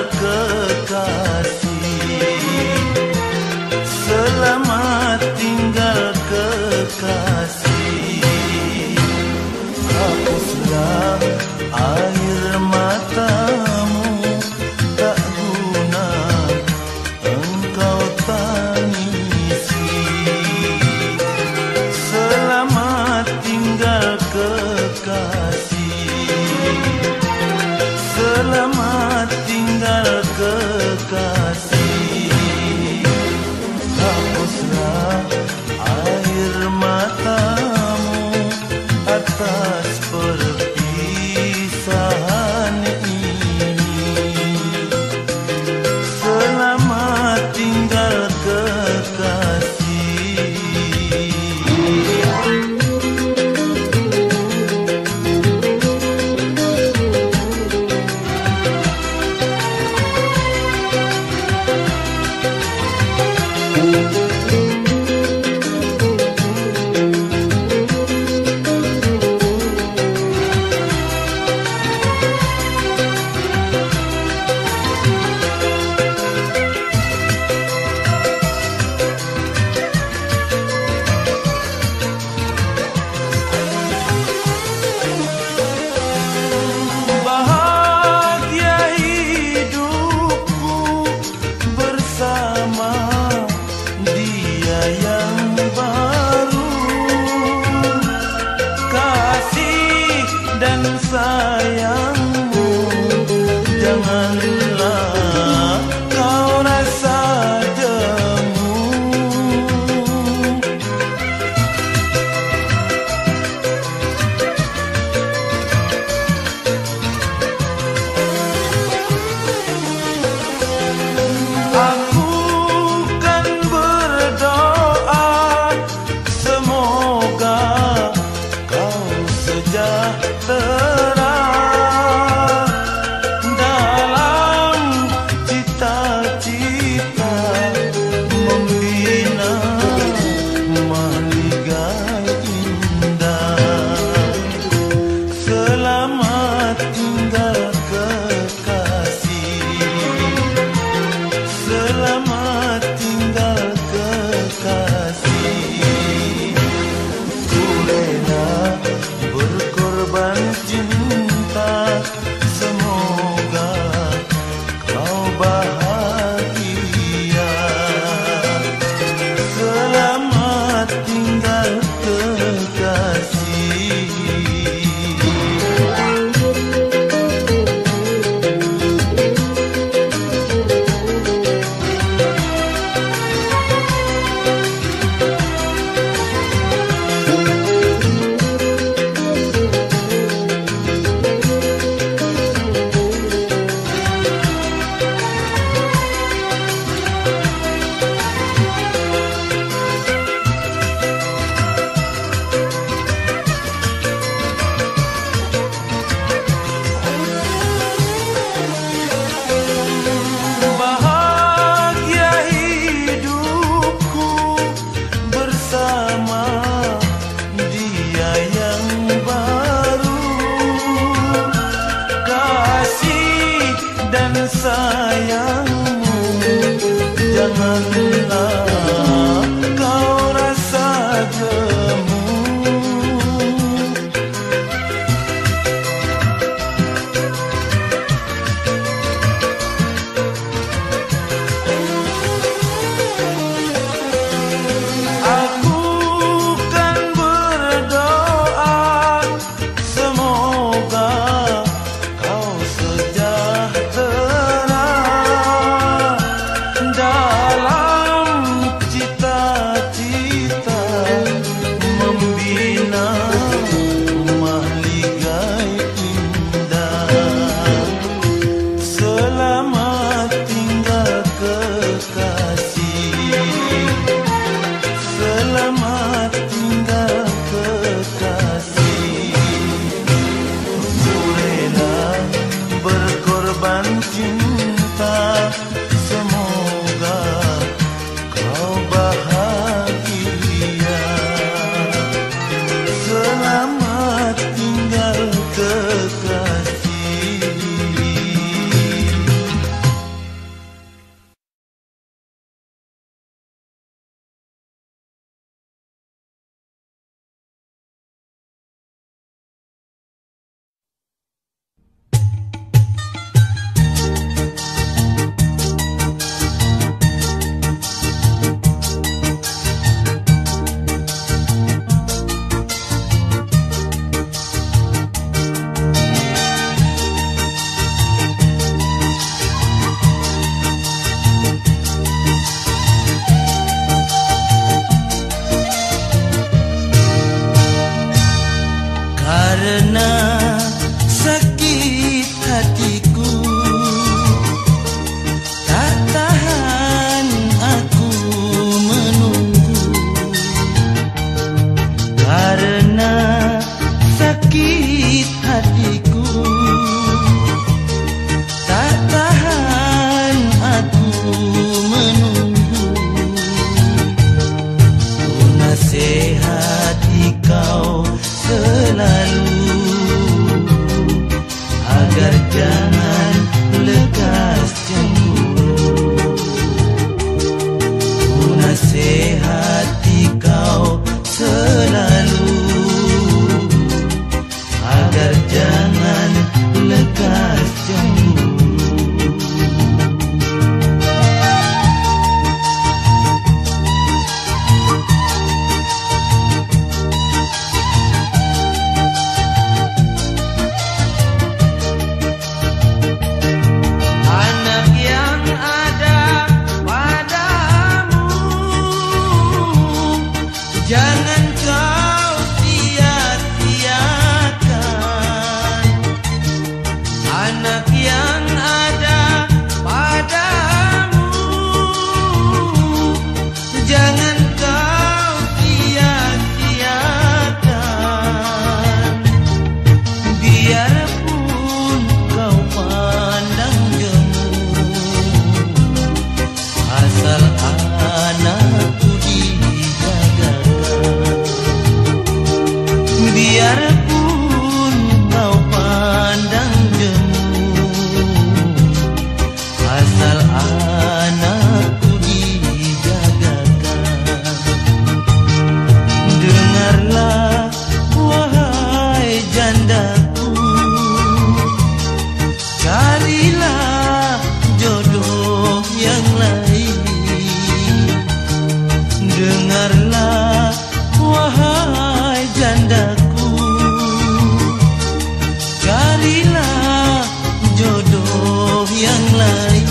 kekasih, selamat tinggal kekasih. Hapuslah air matamu, tak guna engkau tangisi. Selamat tinggal kekasih, selamat tinggal kekasih. Hapuslah air matamu atas perpisahan ini. Selamat tinggal kekasih. Sayangmu, janganlah kau rasa jemu. Aku kan berdoa semoga kau sejahtera dalam cita-cita membina mahligai indah. Selamat tinggal kekasih, selamat tinggal kekasih. Ku rela berkorban cinta, semoga kau bahagia. Selamat tinggal kekasih. Sayangmu, janganlah kau rasa jemu. Aku kan berdoa semoga kau sejahtera dalam cita-cita membina mahligai indah. Selamat tinggal kekasih, selamat tinggal kekasih. Ku rela berkorban cinta, semoga kau bahagia. Selamat tinggal kekasih. yang lain.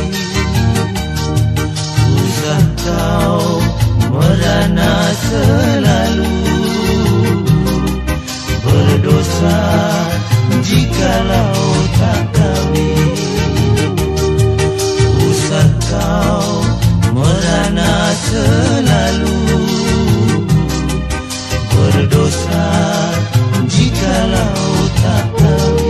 Usah kau merana selalu, berdosa jikalau tak kawin. Usah kau merana selalu, berdosa jikalau tak kawin.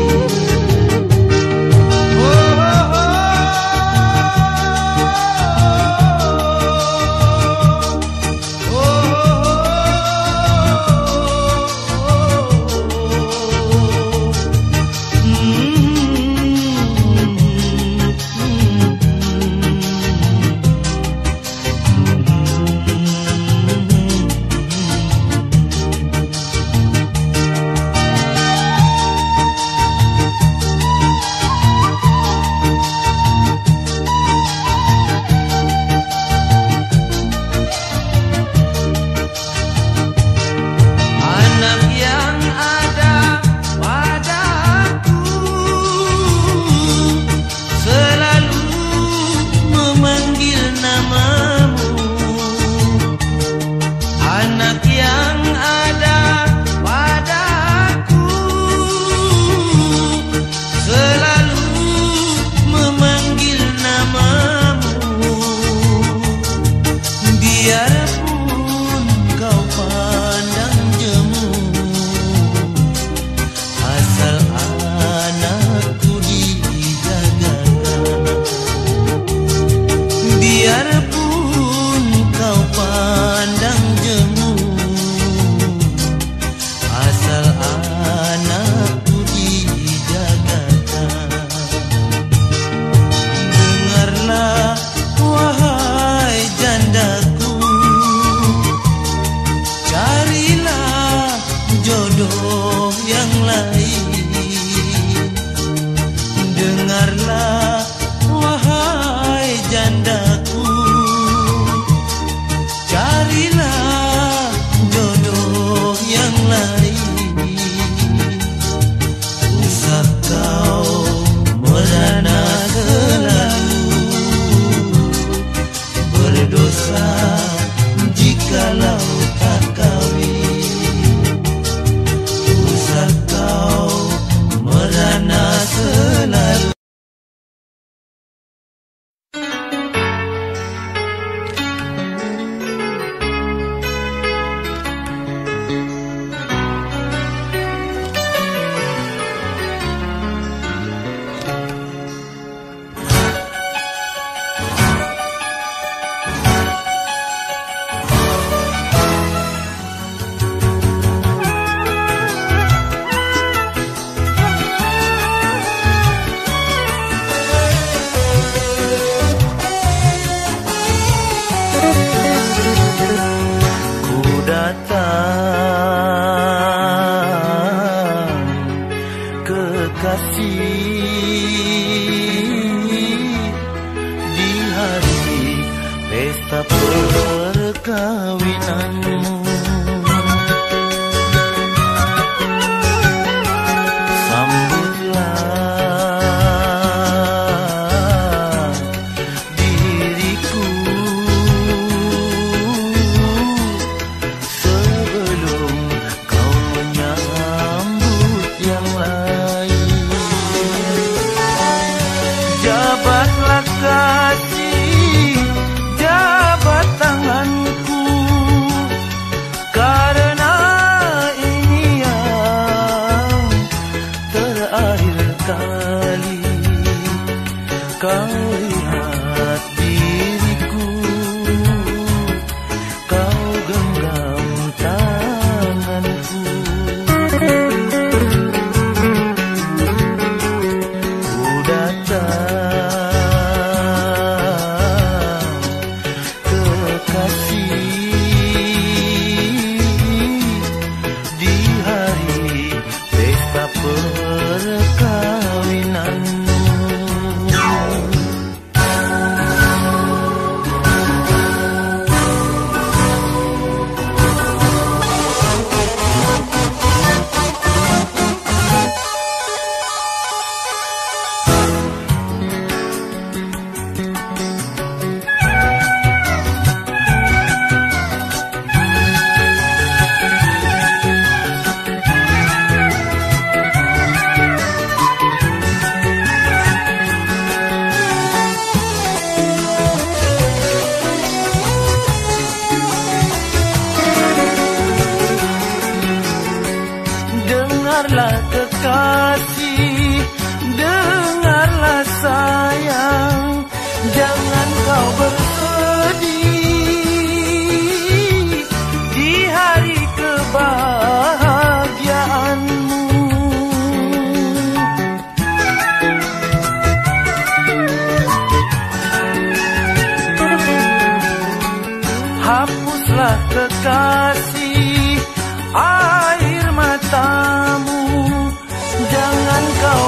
kekasih, air matamu, jangan kau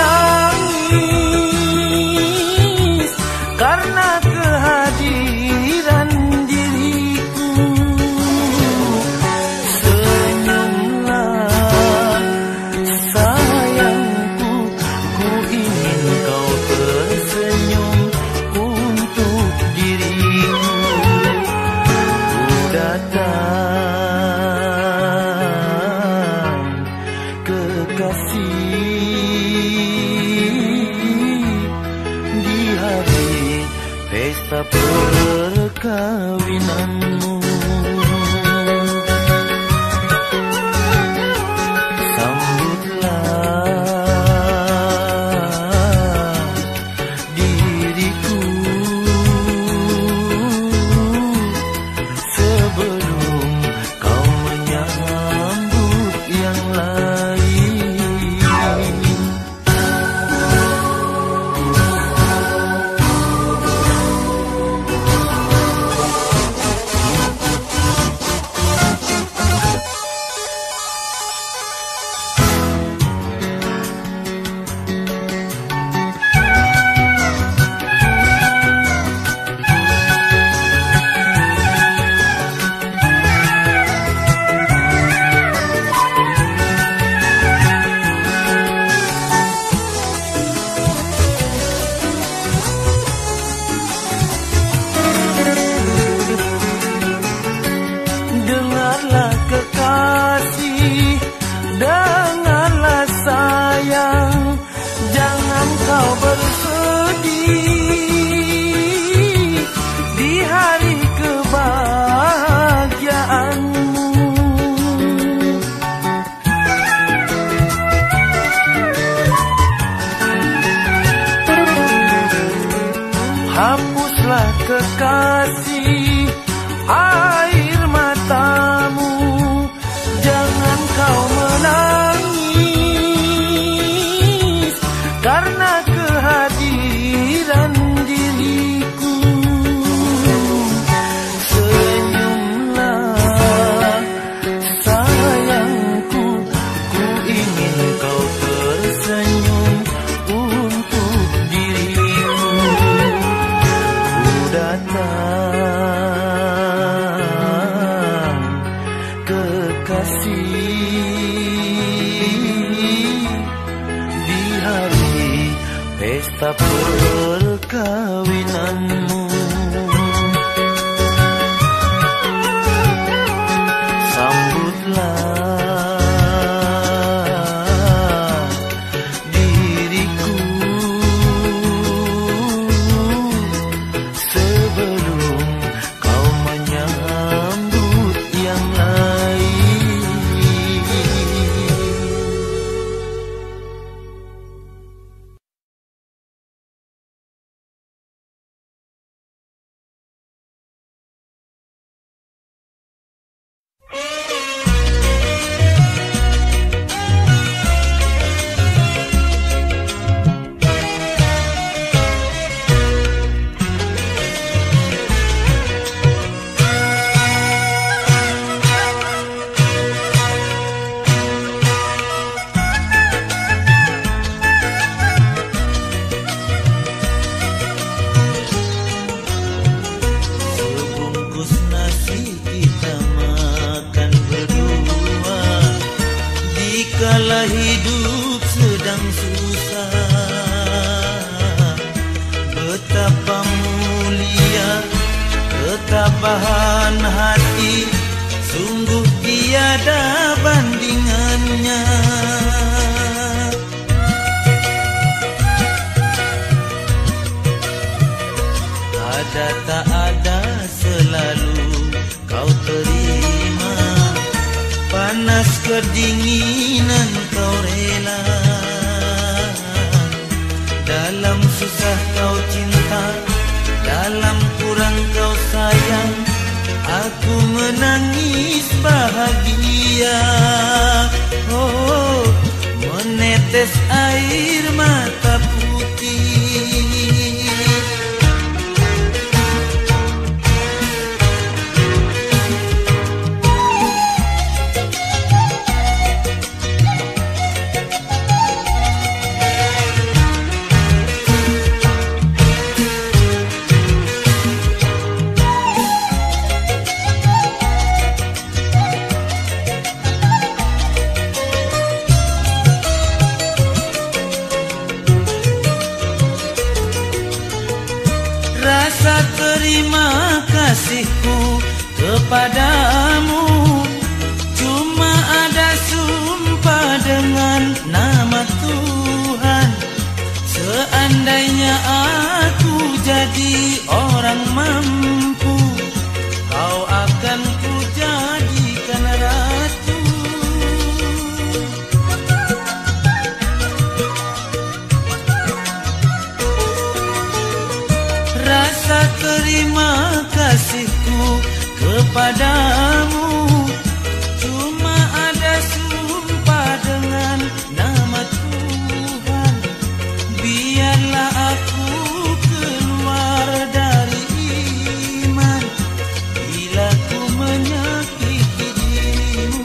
menangis karena kehadiran diriku. Senyumlah sayangku, ku ingin kau tersenyum untuk diriku. Ku datang kekasih di hari pesta perkawinanmu. Sambutlah diriku sebelum kau menyambut yang lain. Dengarlah kekasih, dengarlah sayang, jangan kau bersedih di hari kebahagiaanmu. Hapuslah kekasih air matamu, jangan kau menangis karena kehadiran diriku. Senyumlah sayangku, ku ingin kau tersenyum untuk diriku. Ku datang kekasih di hari pesta perkawinanmu. Sambutlah diriku sebelum kau menyambut yang lain. Sebungkus nasi kita makan berdua, dikala hidup sedang susah. Betapa mulia ketabahan hati, sungguh tiada bandingannya. Ada tak ada selalu kau terima, panas kedinginan kau rela. Dalam susah kau cinta, dalam kurang kau sayang, aku menangis bahagia. Oh, menetes air mata putih. Rasa terima kasihku kepadamu cuma ada sumpah dengan nama Tuhan. Seandainya aku jadi orang mampu, kau akan ku jadikan ratu. Rasa terima kasihku kepadamu cuma ada sumpah dengan nama Tuhan. Biarlah aku keluar dari iman bila ku menyakiti dirimu.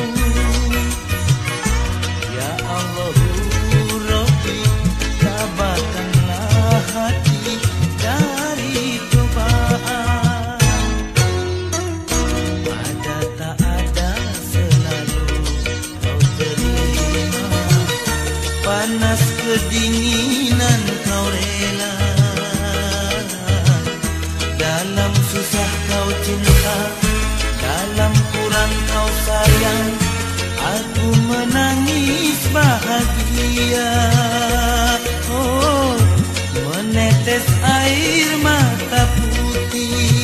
Ya Allah Rabbi, tabahkanlah hati dari cobaan. Ada tak ada selalu kau terima, panas kedinginan kau rela. Dalam susah kau cinta, dalam kurang kau sayang, aku menangis bahagia. Oh, menetes air mata putih.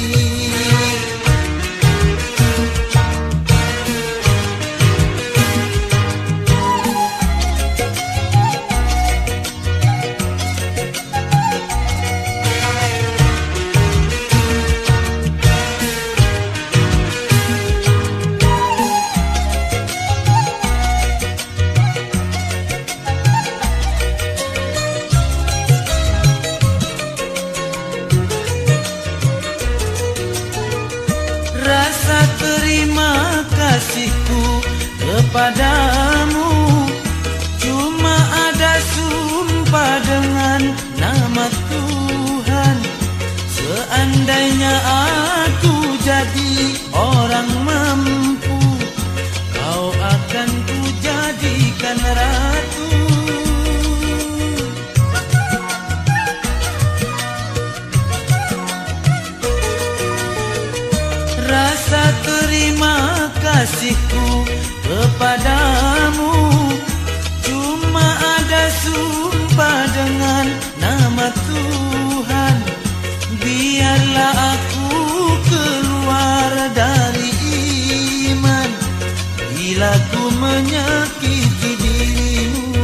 Rasa terima kasihku kepadamu cuma ada sumpah dengan nama Tuhan. Seandainya aku jadi orang mampu, kau akan ku jadikan ratu. Rasa terima kasihku kepadamu cuma ada sumpah dengan nama Tuhan. Biarlah aku keluar dari iman bila ku menyakiti dirimu.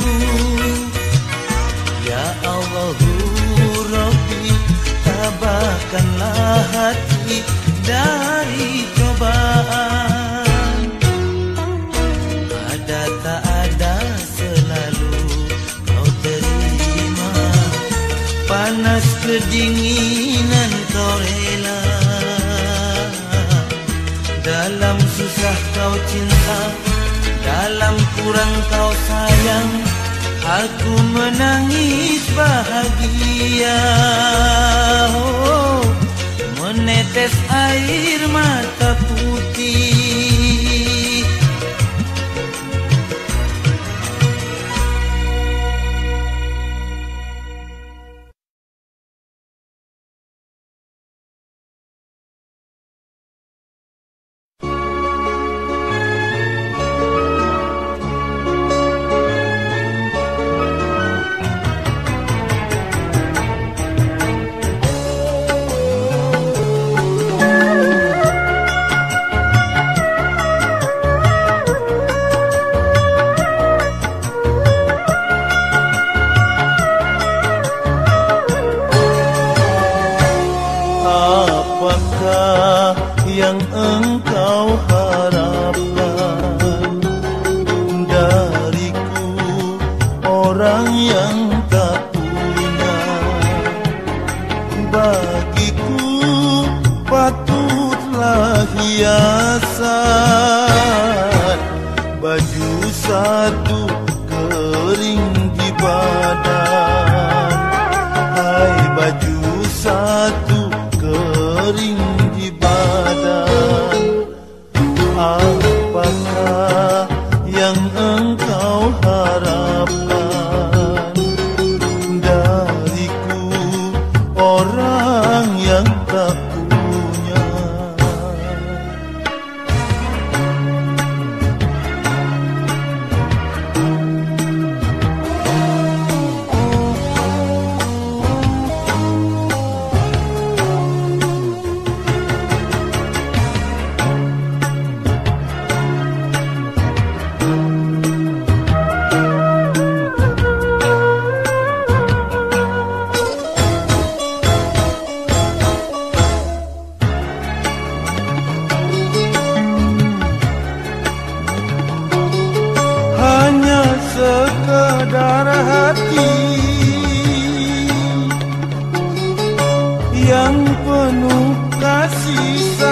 Ya Allah Rabbi, tabahkanlah hati dari cobaan. Ada tak ada selalu kau terima, panas kedinginan kau rela. Dalam susah kau cinta, dalam kurang kau sayang, aku menangis bahagia. Oh, menetes air mata putih. yang penuh kasih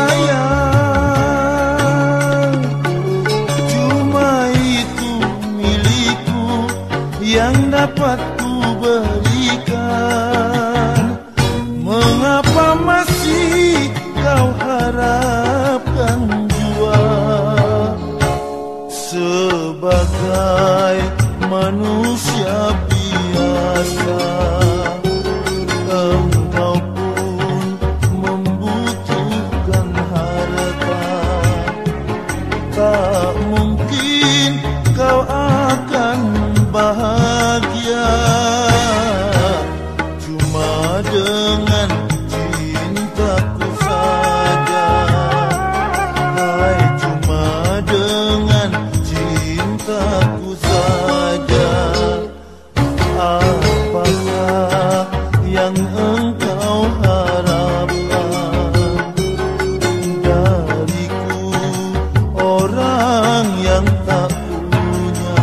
sayang. Cuma itu milikku yang dapat ku berikan. Mengapa masih kau harapkan jua? Sebagai manusia biasa, engkau pun membutuhkan harta. Tak mungkin kau akan bahagia cuma dengan cintaku saja. Hai, cuma dengan cintaku saja. Apakah yang engkau harapkan dariku, orang yang tak punya?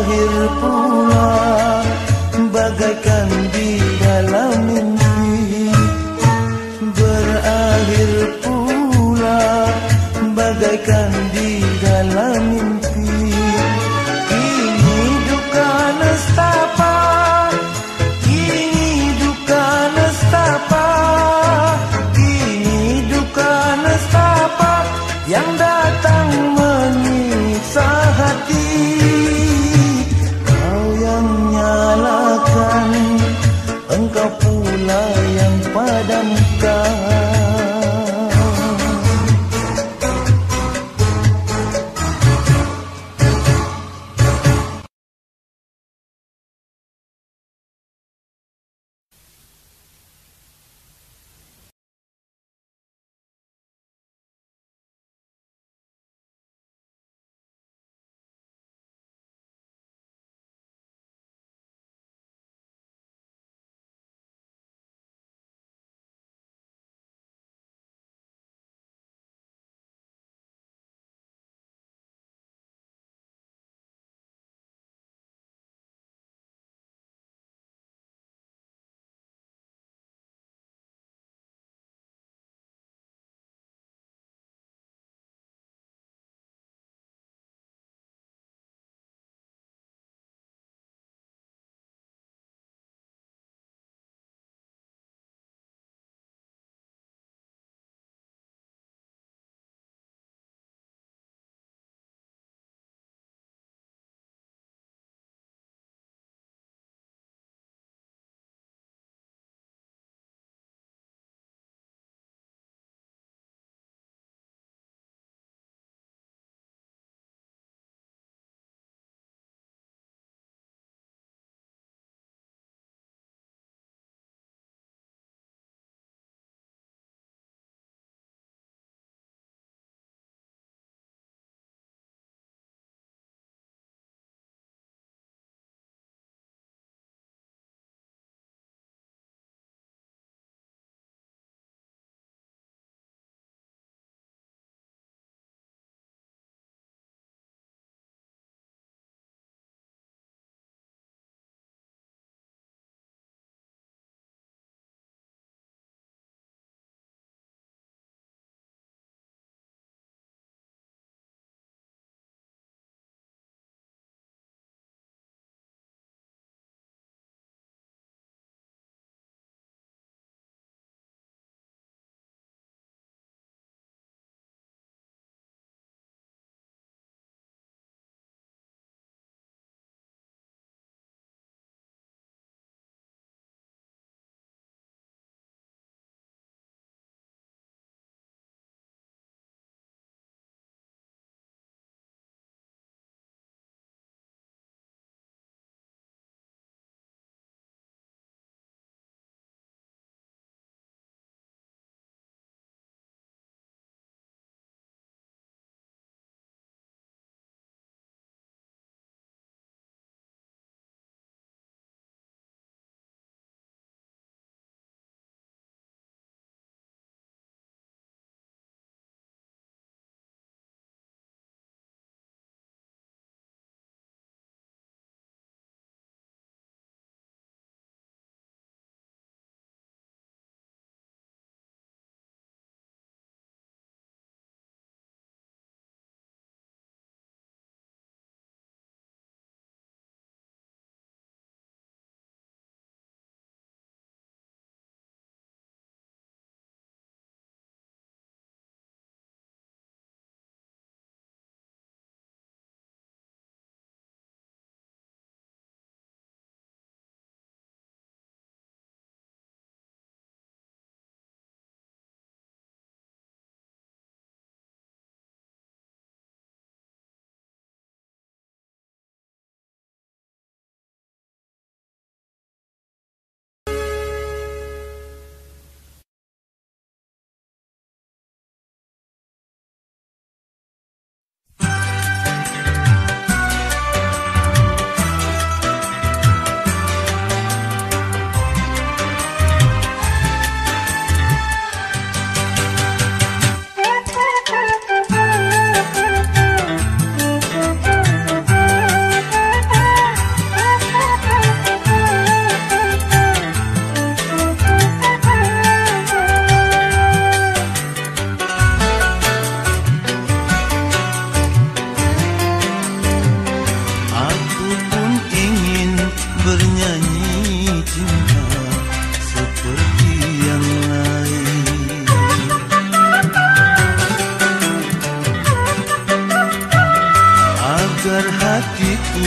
berakhir pula bagaikan di dalam mimpi. Berakhir pula bagaikan di dalam mimpi. Ini duka nestapa, ini duka nestapa, ini duka nestapa yang datang menyiksa hati. Kau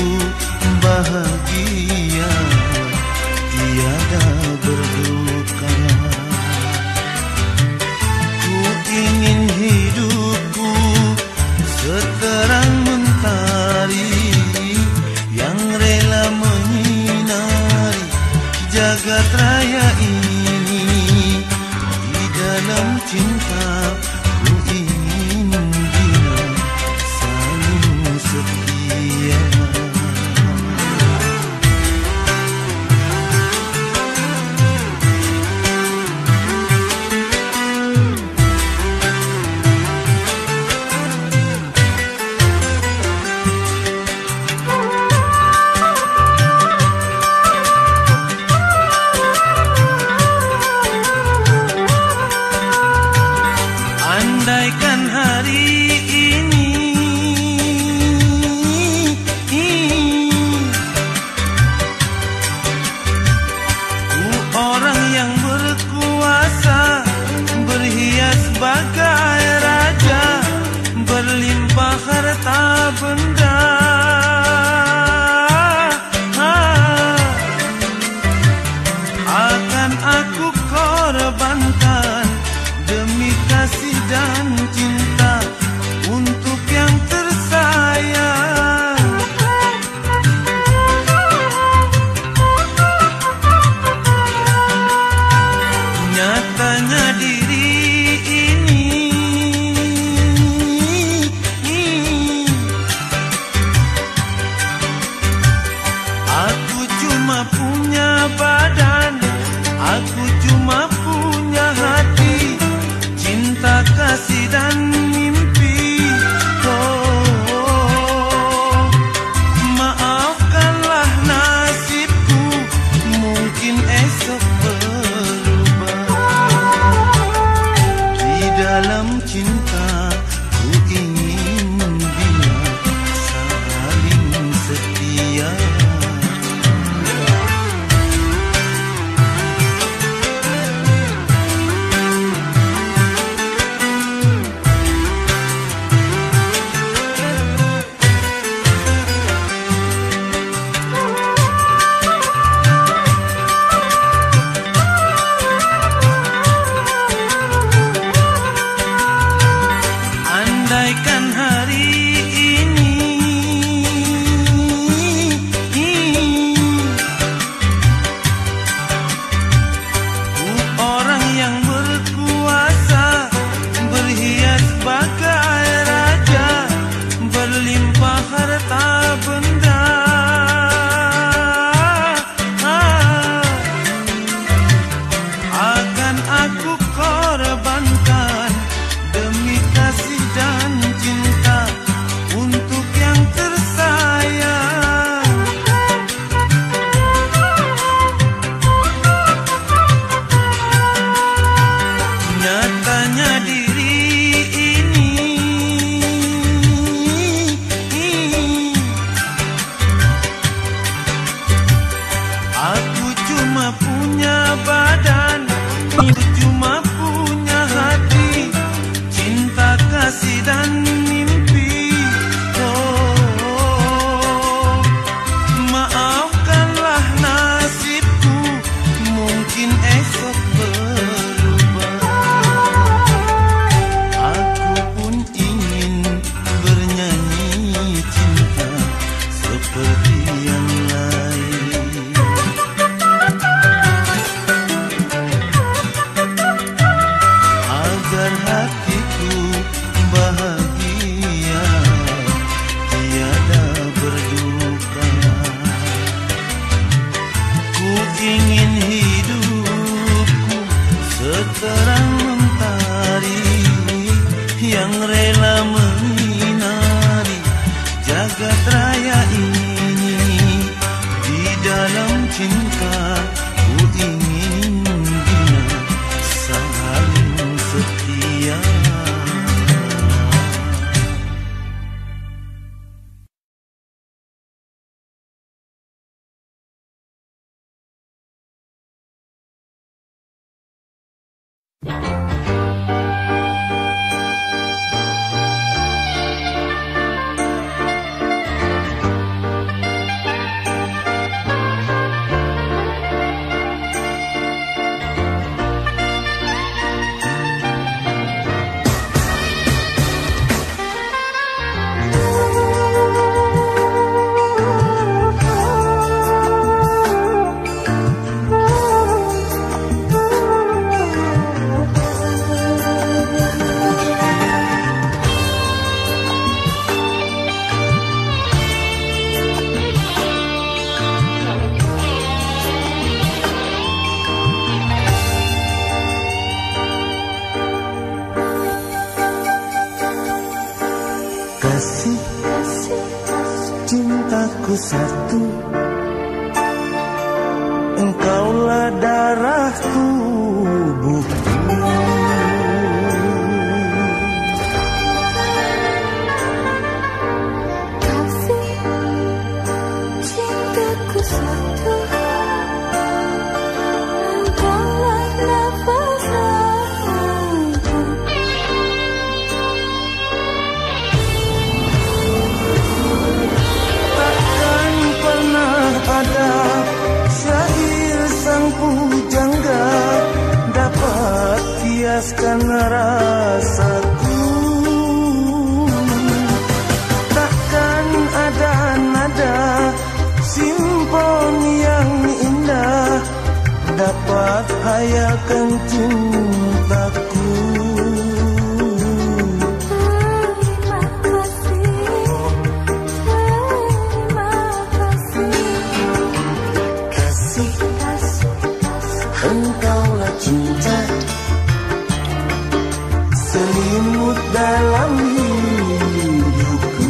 bahagia, tiada berduka. Ku ingin hidupku seterang mentari yang rela menyinari jagat raya ini. Di dalam cinta ku ingin bina saling setia. Andaikan hari ini ku orang yang berkuasa, berhias bagai raja, berlimpah harta benda, akan aku korbankan demi kasih dan cinta untuk yang tersayang. Nyatanya diri ini aku cuma punya badan, aku cuma punya hati, cinta, kasih dan mimpi. Oh, maafkanlah nasibku, mungkin esok berubah. Di dalam cinta ku ingin bina saling setia. Andaikan hari ini ku orang yang berkuasa, berhias bagai raja, berlimpah harta benda, akan aku korbankan demi kasih dan cinta untuk yang tersayang. Nyatanya diri ini aku cuma punya badan, aku cuma punya hati, cinta, kasih dan mimpi. Oh, maafkanlah nasibku, mungkin esok berubah. Aku pun ingin bernyanyi cinta seperti yang lain, agar hatiku bahagia, tiada berduka. Ku ingin hidupku seterang mentari yang rela menyinari jagat raya ini. Di dalam cinta ku ingin bina saling setia. satu, engkaulah darah tubuhku. Ada syair sang pujangga dapat hiaskan rasaku. Takkan ada nada simfoni yang indah dapat hayakan cintaku. Engkaulah cinta selimut dalam hidupku.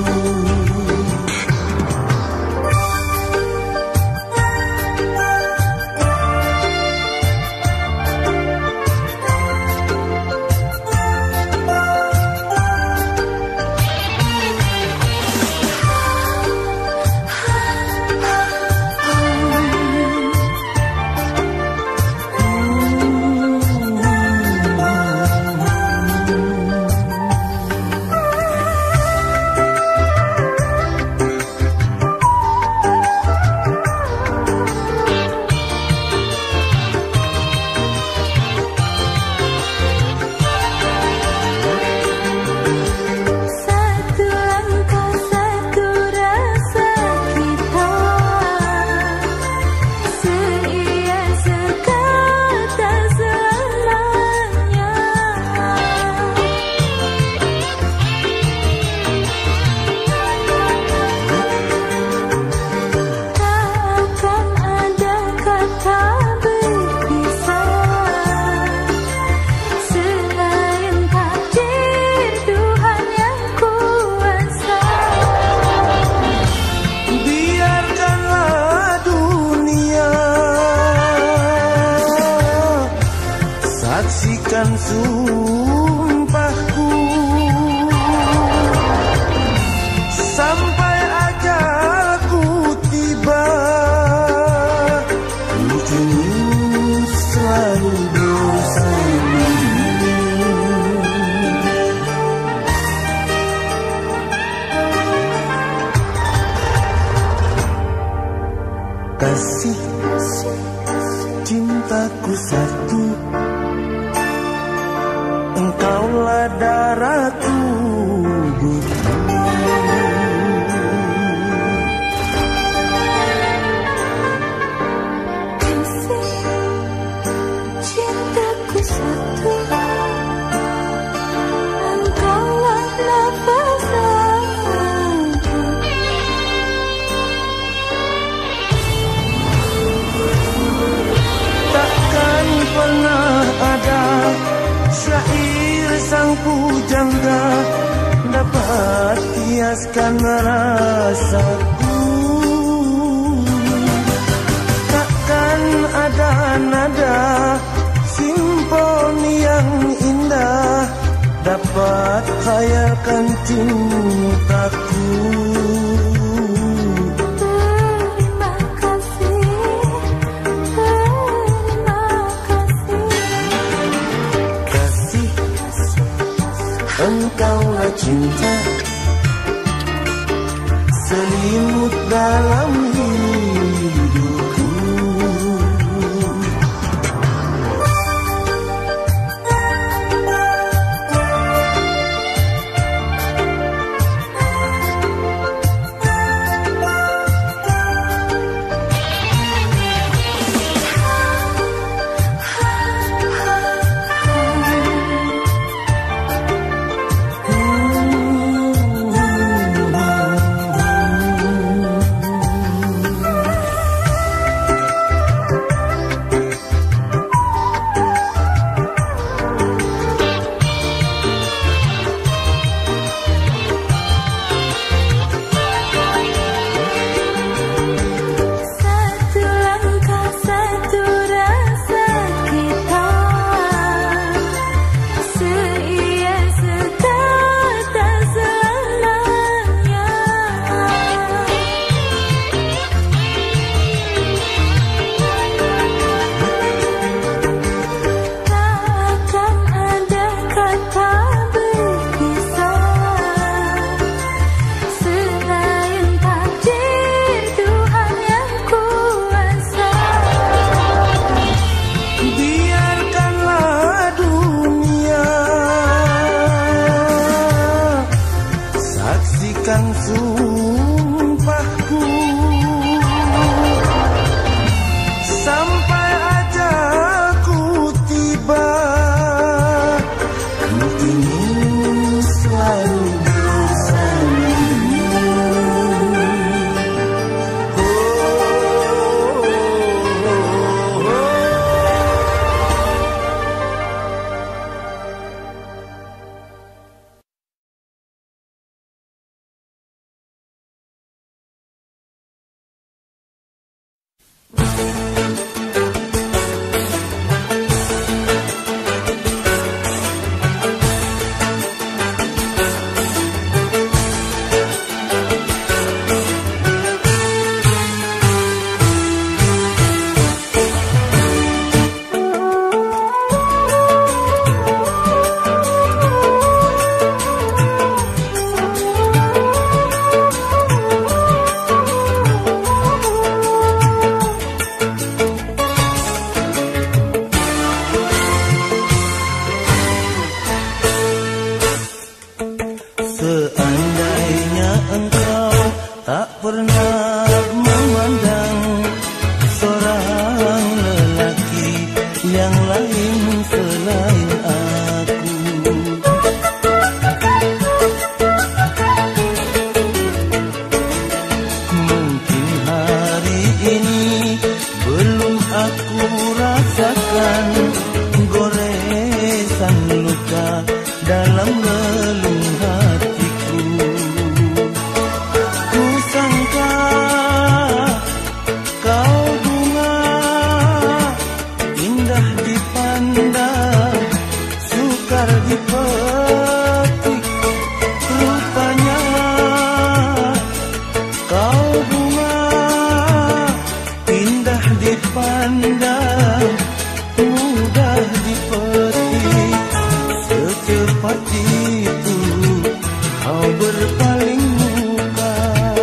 Saksikan sumpahku sampai ajalku tiba. Ku ingin selalu bersama. Kasih cintaku satu, engkaulah darah tubuhku. Kasih cintaku satu, engkaulah nafas aku. Takkan pernah ada syair sang pujangga dapat hiaskan rasaku. Takkan ada nada simfoni yang indah dapat hayalkan cintaku. Engkaulah cinta selimut dalam hidupku. Seandainya engkau tak pernah memandang seorang lelaki yang lain selain aku, mungkin hari ini belum aku rasakan goresan luka dalam relung hatiku. Ku sangka kau bunga indah dipandang, sukar dipetik, rupanya kau bunga indah dipandang, mudah dipetik. Secepat itu kau berpaling muka.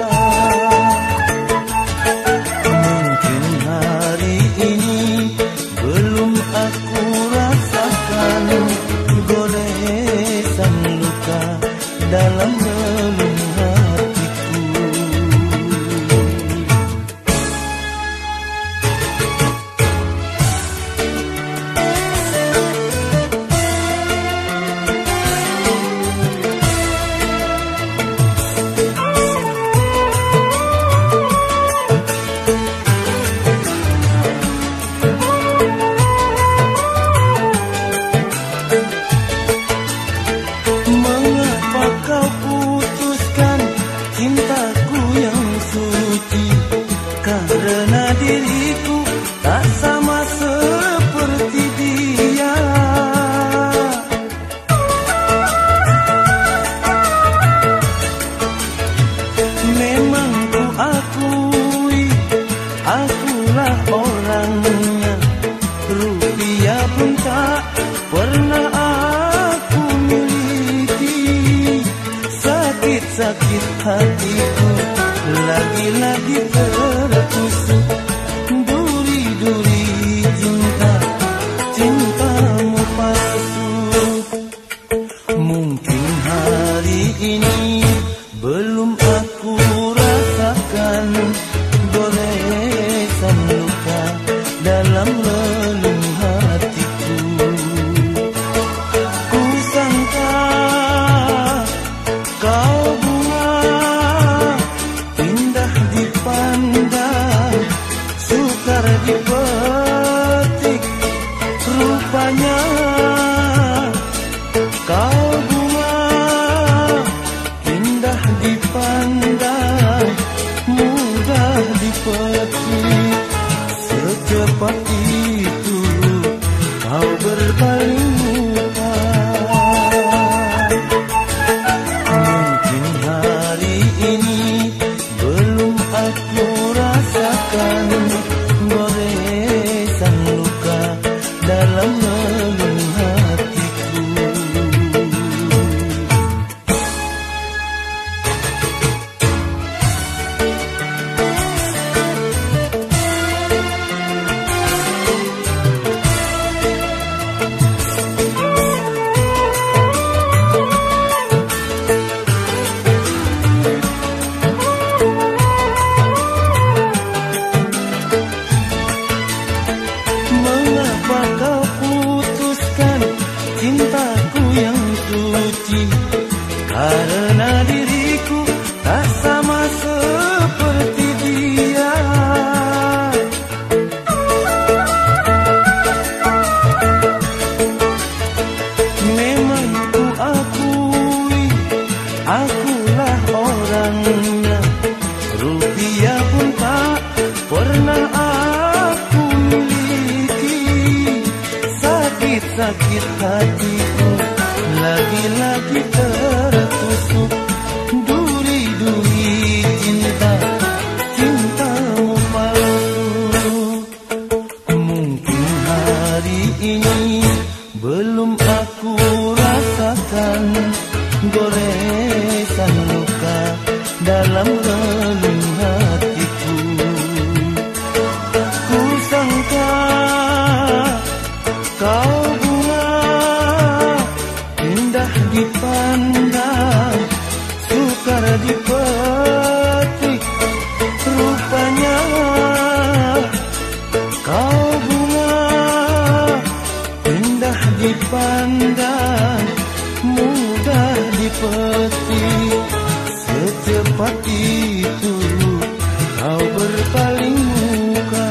Mungkin hari ini belum aku rasakan goresan luka dalam relung hatiku. Mengapa kau putuskan cintaku yang suci? Karena diriku tak sama seperti dia. Memang ku akui akulah orangnya, rupiah pun tak pernah aku miliki. Sakit-sakit hatiku lagi-lagi tertusuk duri-duri cinta, cintamu palsu. Mungkin hari ini belum aku rasakan goresan luka dalam relung hatiku. Ku sangka kau bunga indah dipandang, sukar dipetik, rupanya kau bunga indah dipandang, mudah dipetik. Secepat itu kau berpaling muka. Mungkin hari ini belum aku rasakan goresan luka dalam relung hatiku. sakit hatiku, lagi-lagi tertusuk duri-duri cinta, cintamu palsu. Mungkin hari ini belum aku rasakan goresan luka dalam relung hatiku. Ku sangka kau bunga indah dipandang, sukar dipetik, rupanya kau bunga indah dipandang, mudah dipetik. Secepat itu kau berpaling muka.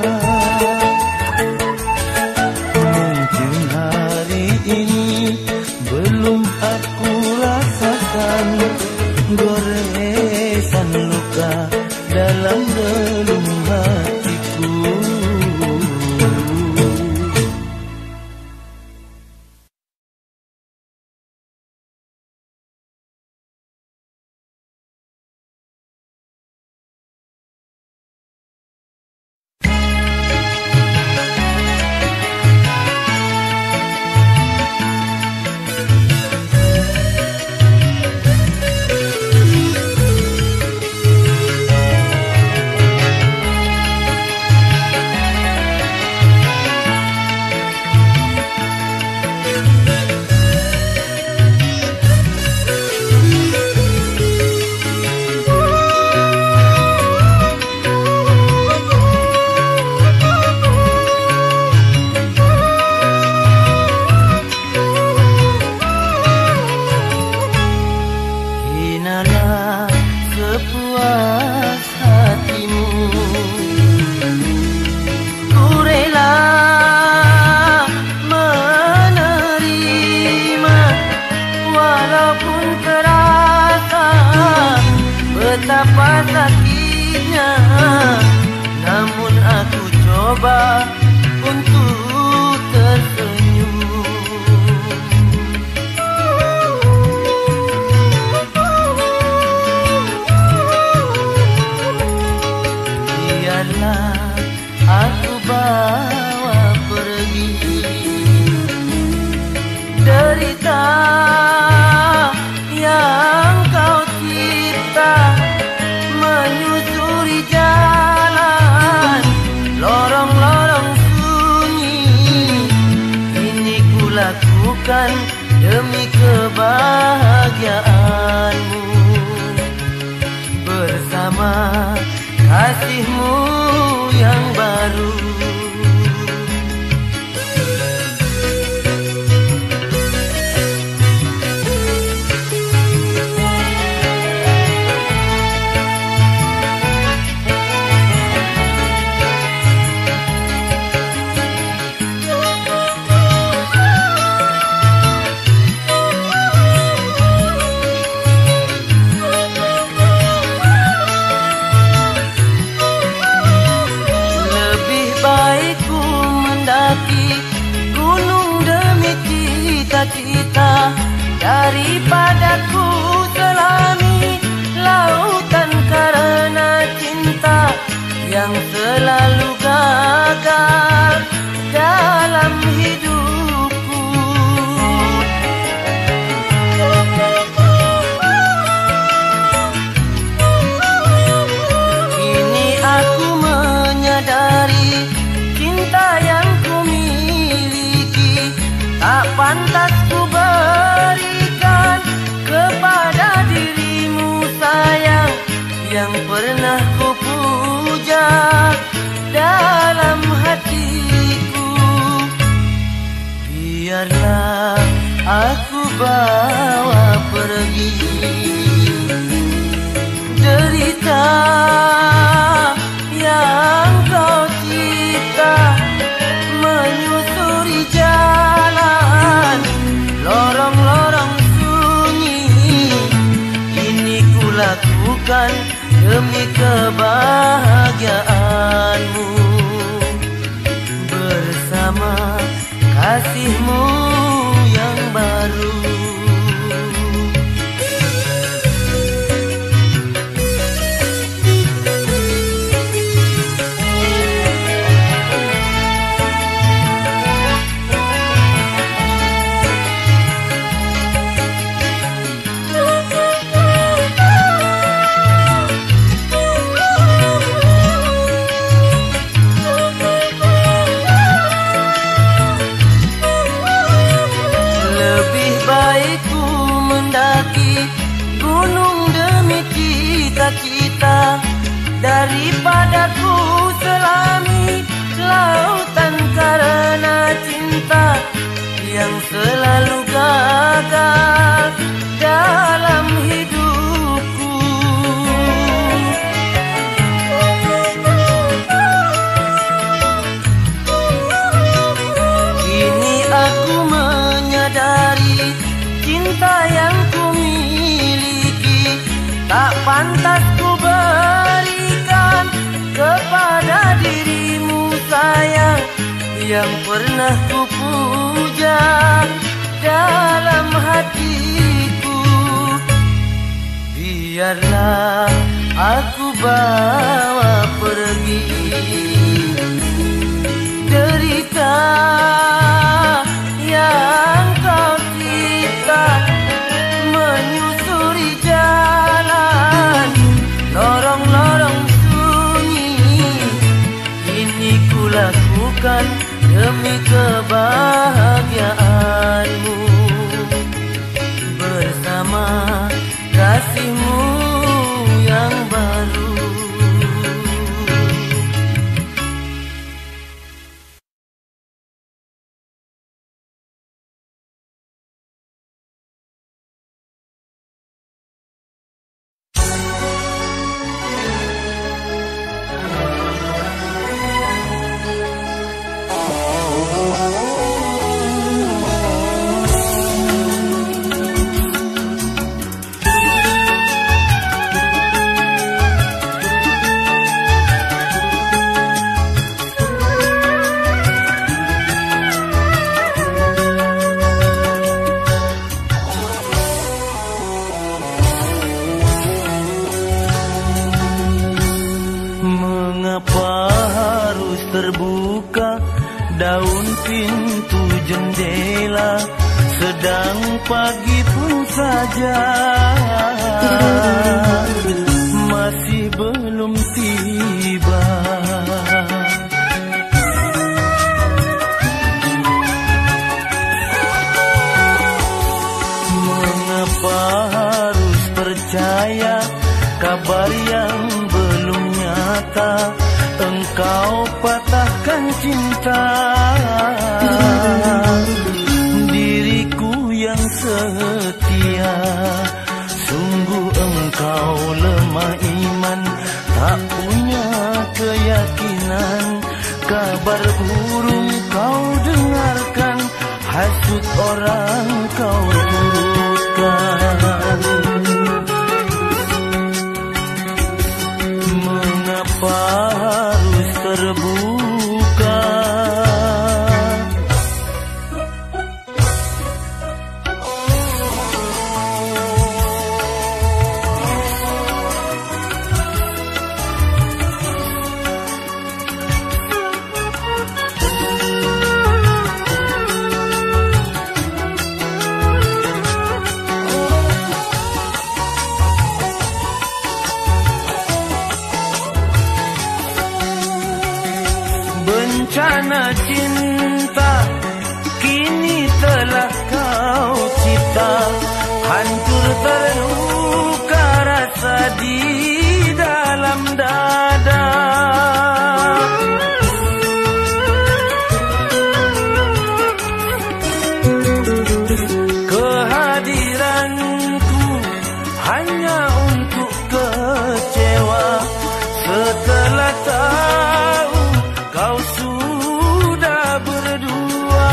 Mungkin hari ini belum aku rasakan goresan luka dalam relung hatiku. Betapa sakitnya, namun aku coba untuk tersenyum. Biarlah aku bawa pergi derita yang kau cipta, menyusuri jalan lorong-lorong sunyi. Ini kulakukan demi kebahagiaanmu, bersama kasihmu yang baru. Gunung demi cita-cita, daripada ku selami lautan karena cinta yang selalu gagal dalam hidupku. Kini aku menyadari cinta yang tak pantas ku berikan kepada dirimu sayang, yang pernah ku puja dalam hatiku. Biarlah aku bawa pergi derita yang kau cipta, menyusuri jalan lorong-lorong sunyi. Ini kulakukan demi kebahagiaanmu, bersama kasihmu padaku selami lautan karena cinta yang selalu gagal dalam hidupku. Kini aku menyadari cinta yang ku miliki tak pantas ku berikan kepada dirimu sayang, yang pernah ku puja dalam hatiku. Biarlah aku bawa pergi derita yang kau cipta, menyusuri jalan lorong-lorong sunyi. Ini ku lakukan demi kebahagiaanmu bersama kasihmu yang baru. Terbuka daun pintu jendela, sedang pagi pun saja masih belum tiba. Mengapa harus percaya kabar yang belum nyata? Engkau patahkan cinta diriku yang setia. Sungguh engkau lemah iman, tak punya keyakinan. Kabar burung kau dengarkan, hasut orang kau turutkan. Mengapa harus terbuka? Bencana cinta kini telah kau cipta, hancur terluka rasa di dalam dada. Kehadiranku hanya untuk kecewa setelah tahu kau sudah berdua.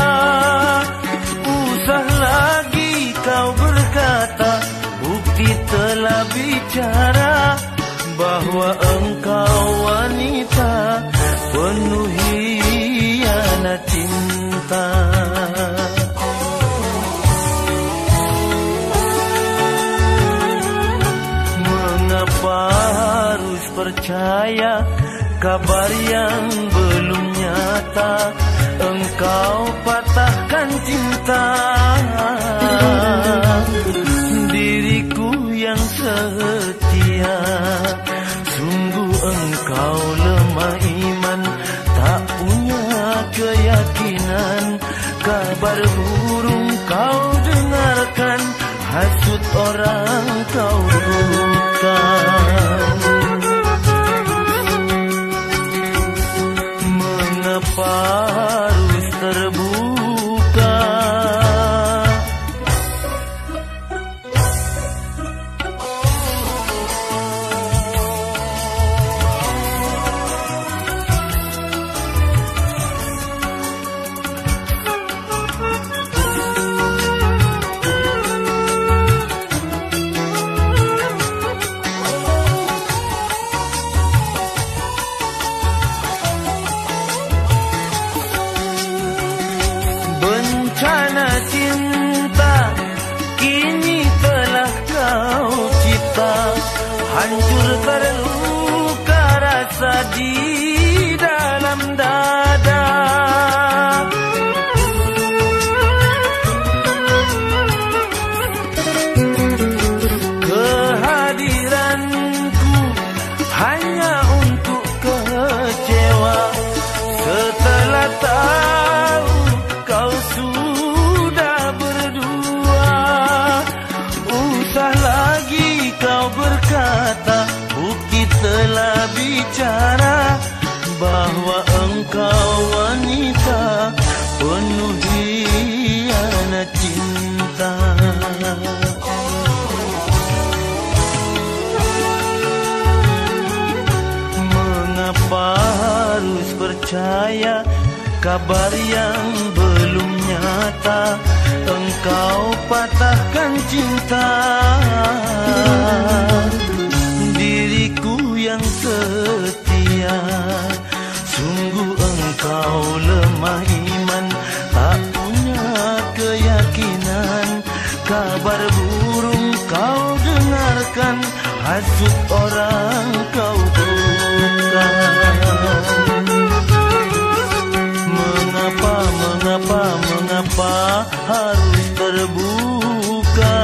Usah lagi kau berkata, bukti telah bicara bahwa engkau wanita penuh hianat cinta. Mengapa harus percaya kabar yang belum nyata? Engkau patahkan cinta diriku yang setia. Sungguh engkau lemah iman, tak punya keyakinan. Kabar burung kau dengarkan, hasut orang kau bukan. hancur terluka rasa di dalam dada. Kehadiranku hanya untuk kecewa setelah tahu kau sudah berdua. Usah lagi kau berkata, bukti telah bicara bahwa engkau wanita penuh hianat cinta. Mengapa harus percaya kabar yang belum nyata? Engkau patahkan cinta diriku yang setia. Sungguh engkau lemah iman, tak punya keyakinan. Kabar burung kau dengarkan, hasut orang kau bukan. Mengapa harus terbuka?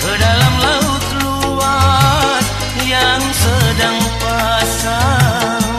sedang pasang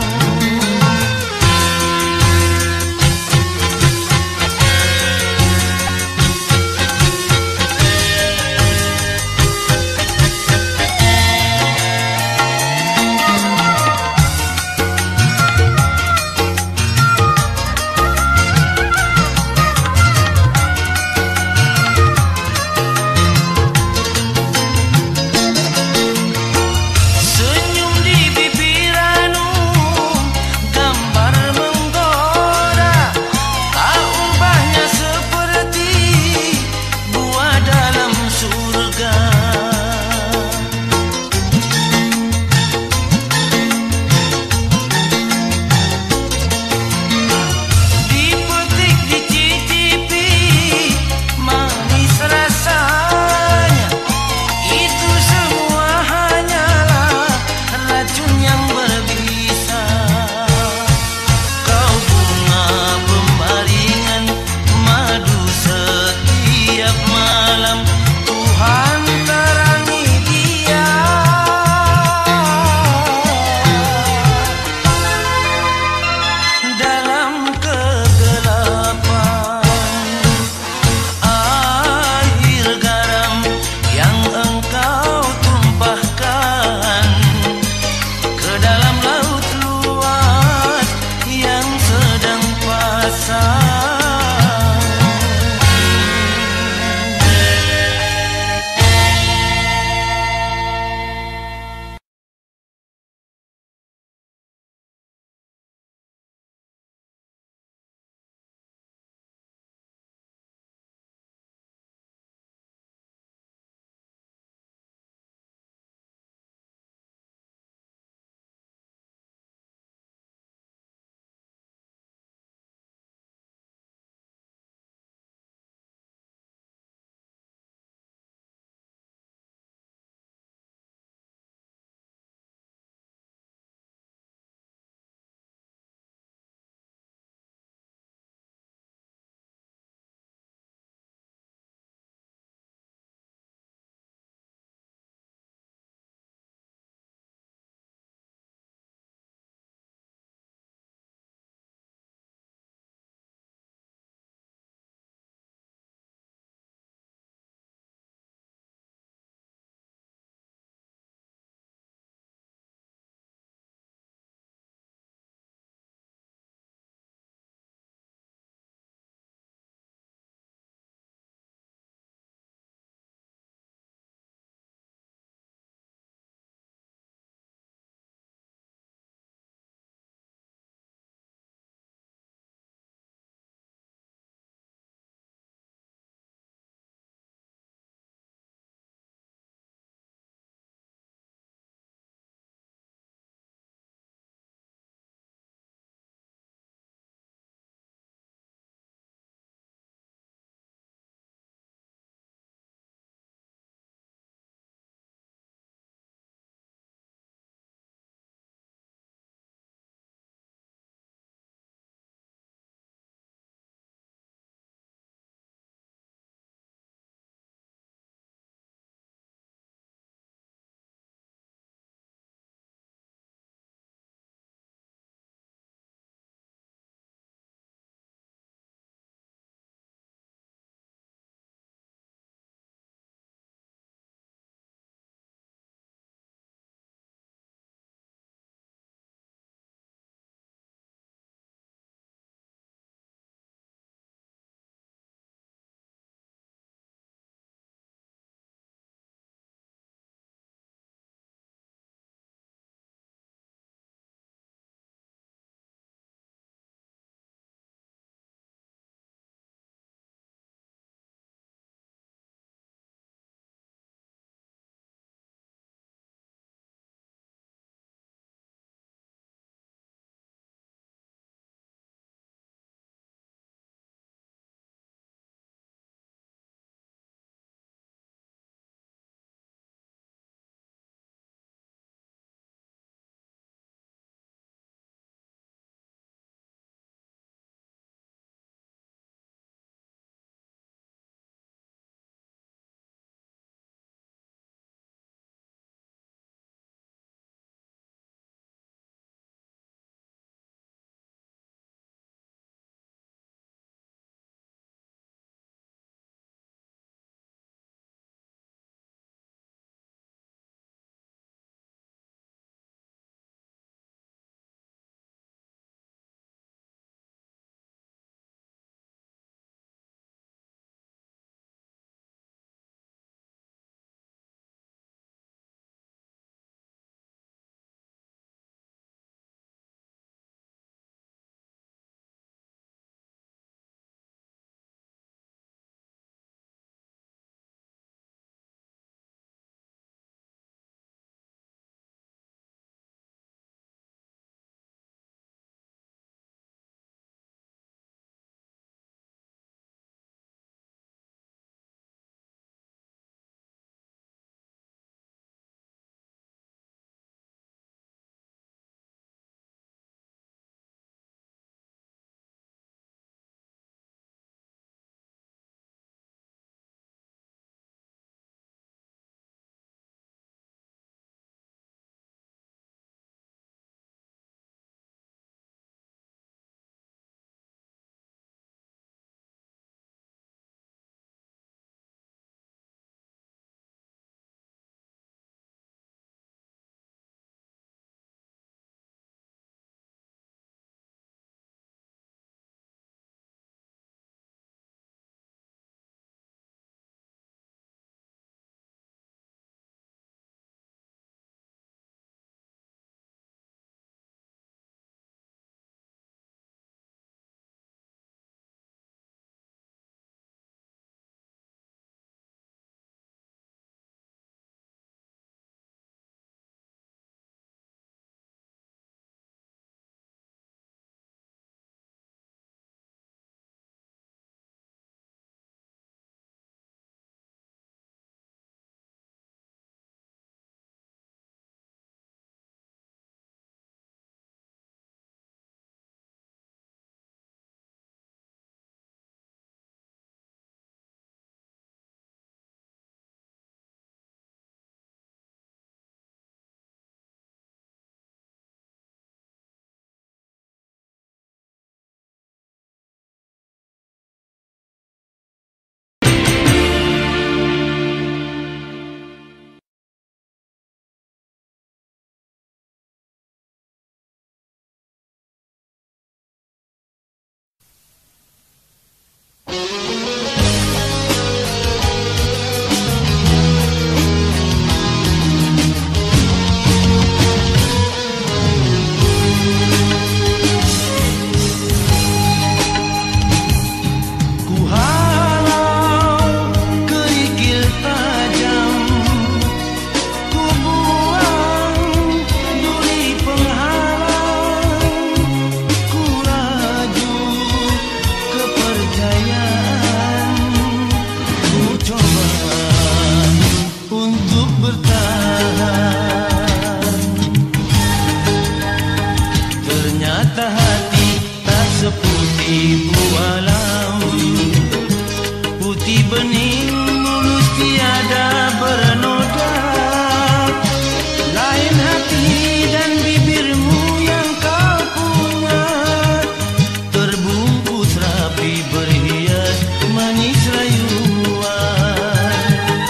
rapi berhias manis rayuan.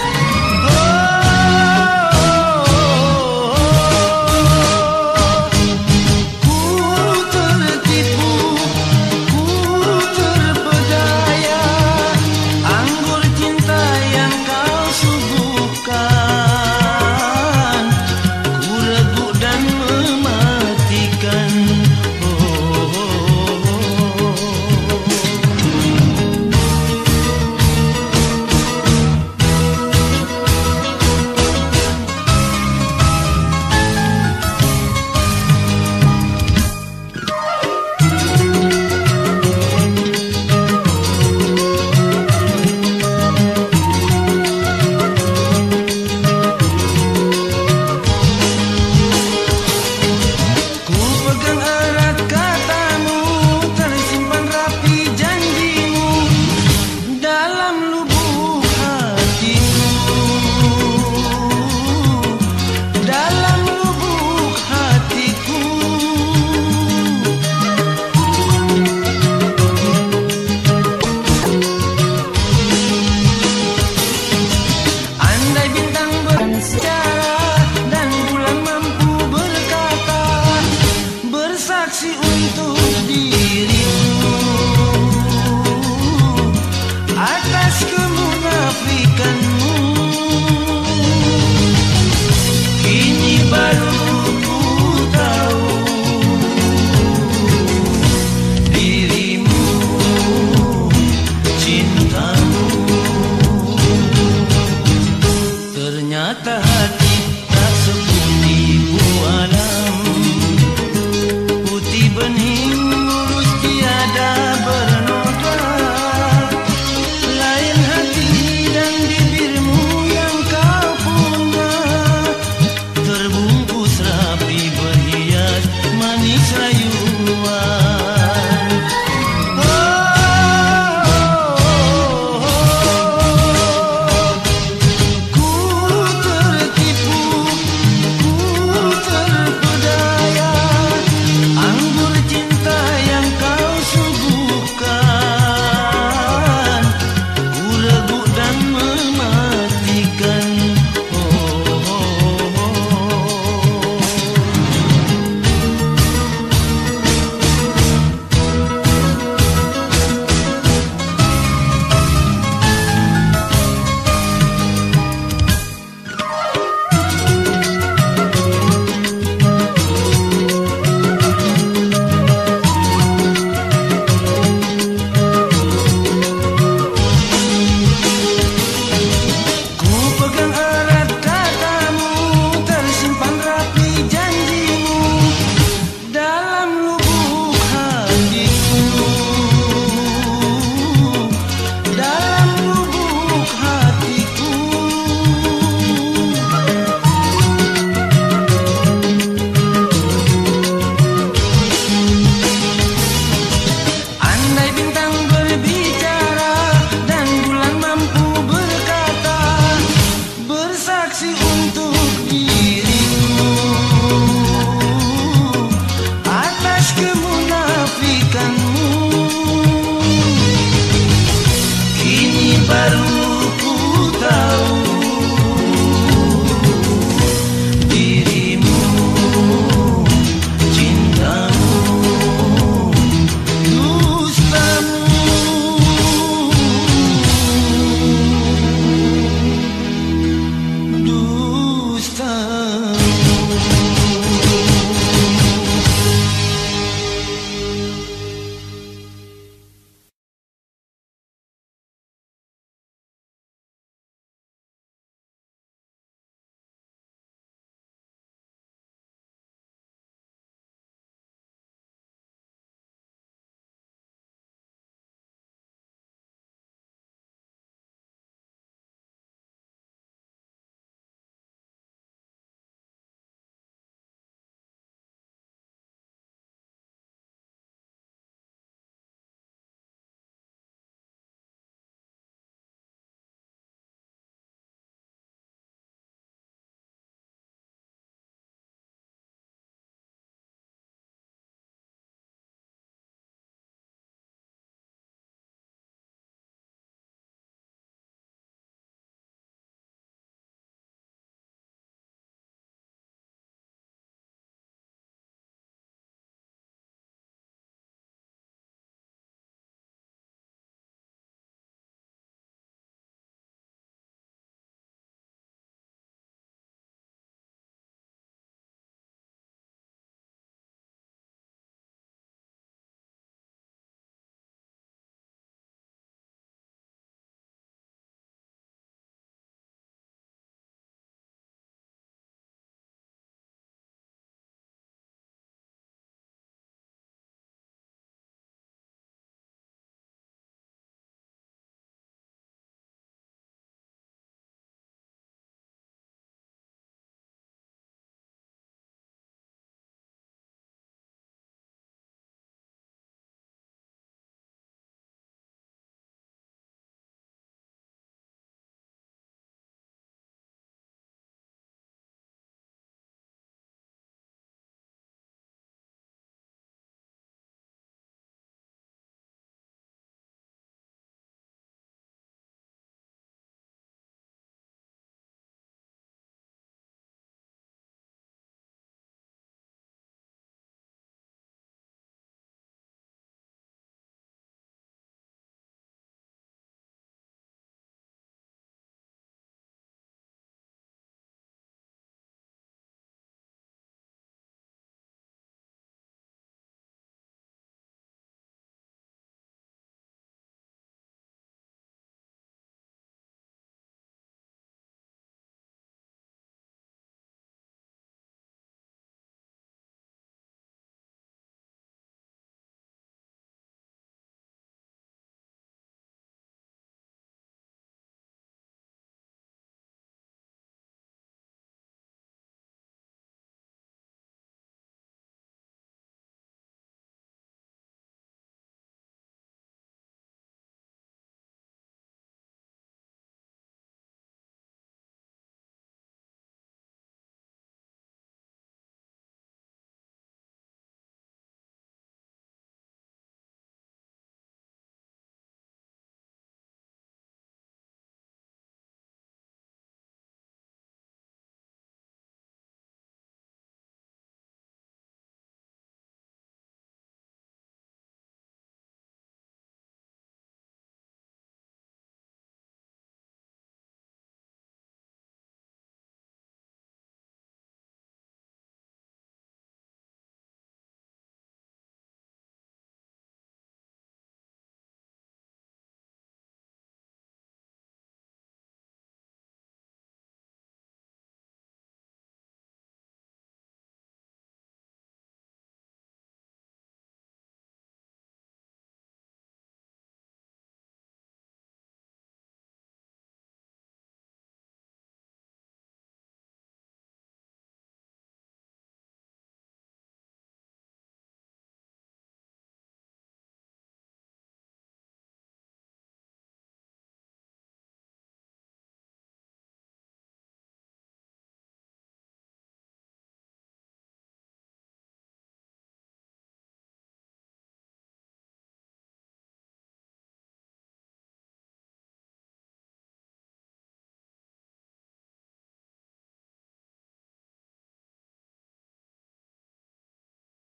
Ku tertipu, ku terpedaya, anggur cinta yang kau suguhkan, ku reguk dan mematikan. Bersaksi untuk dirimu atas kemunafikanmu, kini baru ku tahu dirimu, cintamu. Ternyata hati tak seputih bualam, putih bening mulus tiada bernoda. Lain hati dan bibirmu yang kau punya, terbungkus rapi berhias manis rayuan. Ku tertipu, ku terpedaya, anggur cinta yang kau suguhkan, ku reguk dan mematikan. Ku pegang erat katamu, tersimpan rapi janjimu dalam lubuk hatiku, dalam lubuk hatiku. Andai bintang berbicara dan bulan mampu berkata, bersaksi untuk dirimu atas kemunafikanmu, kini baru ku tahu dirimu, cintamu, dustamu.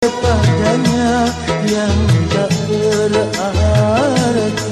padanya yang tak berarti.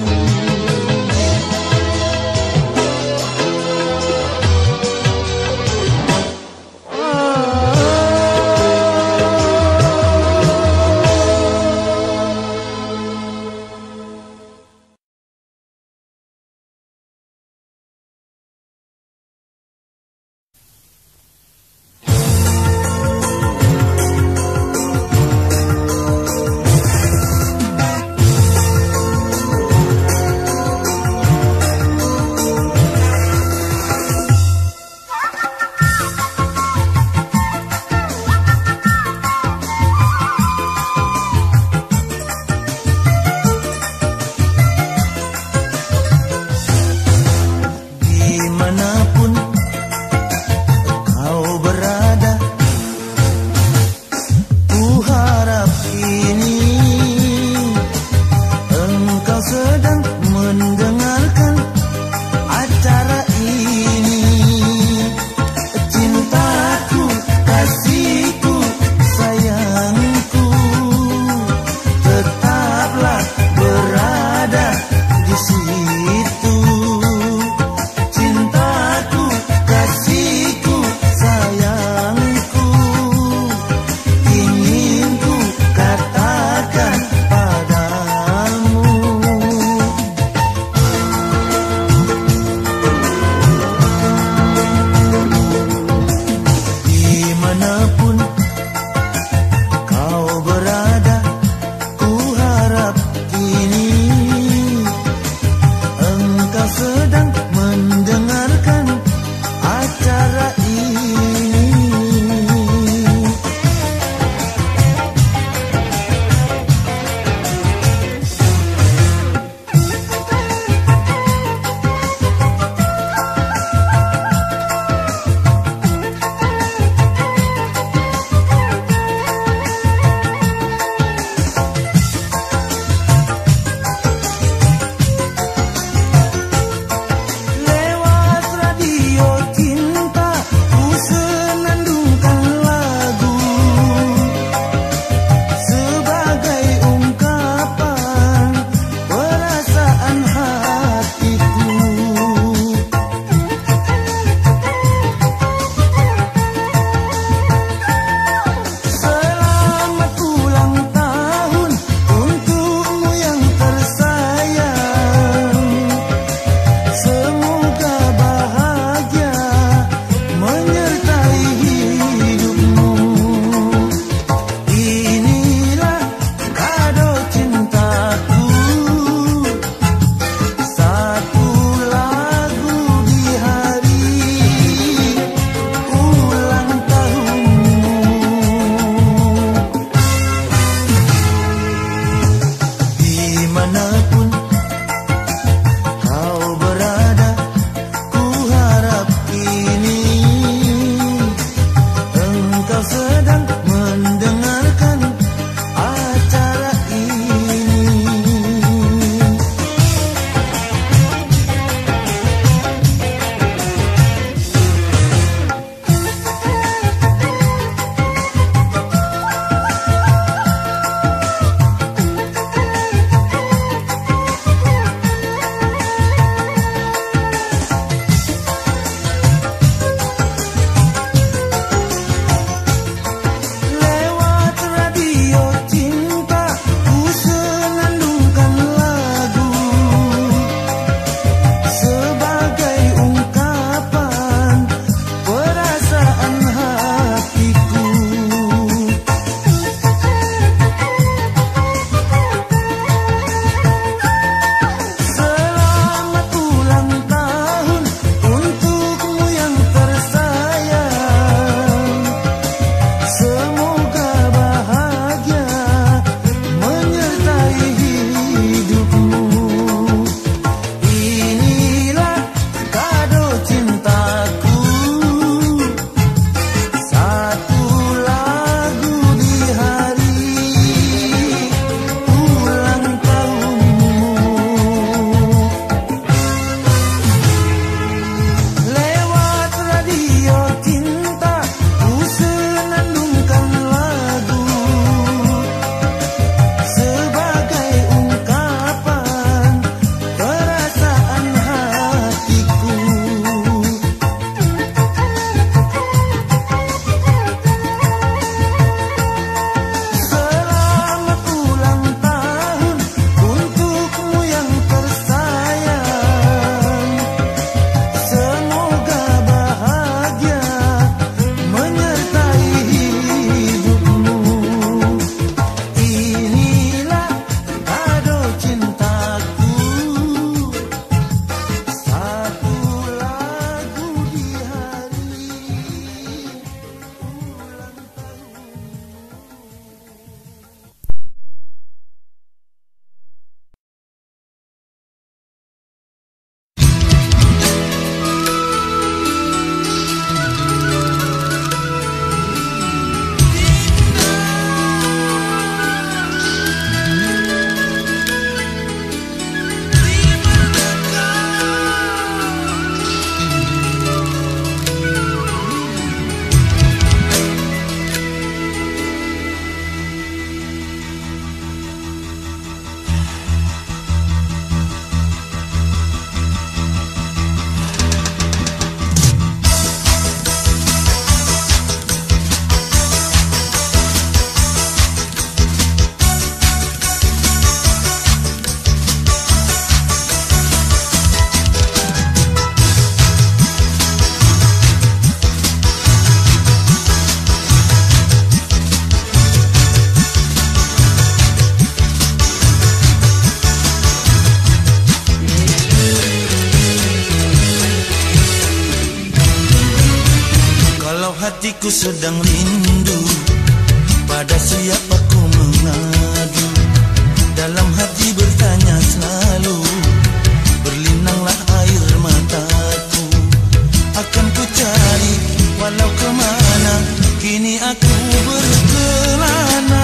hatiku sedang rindu, pada siapa ku mengadu. Dalam hati bertanya selalu, berlinanglah air mataku. Akan ku cari walau kemana, kini aku berkelana.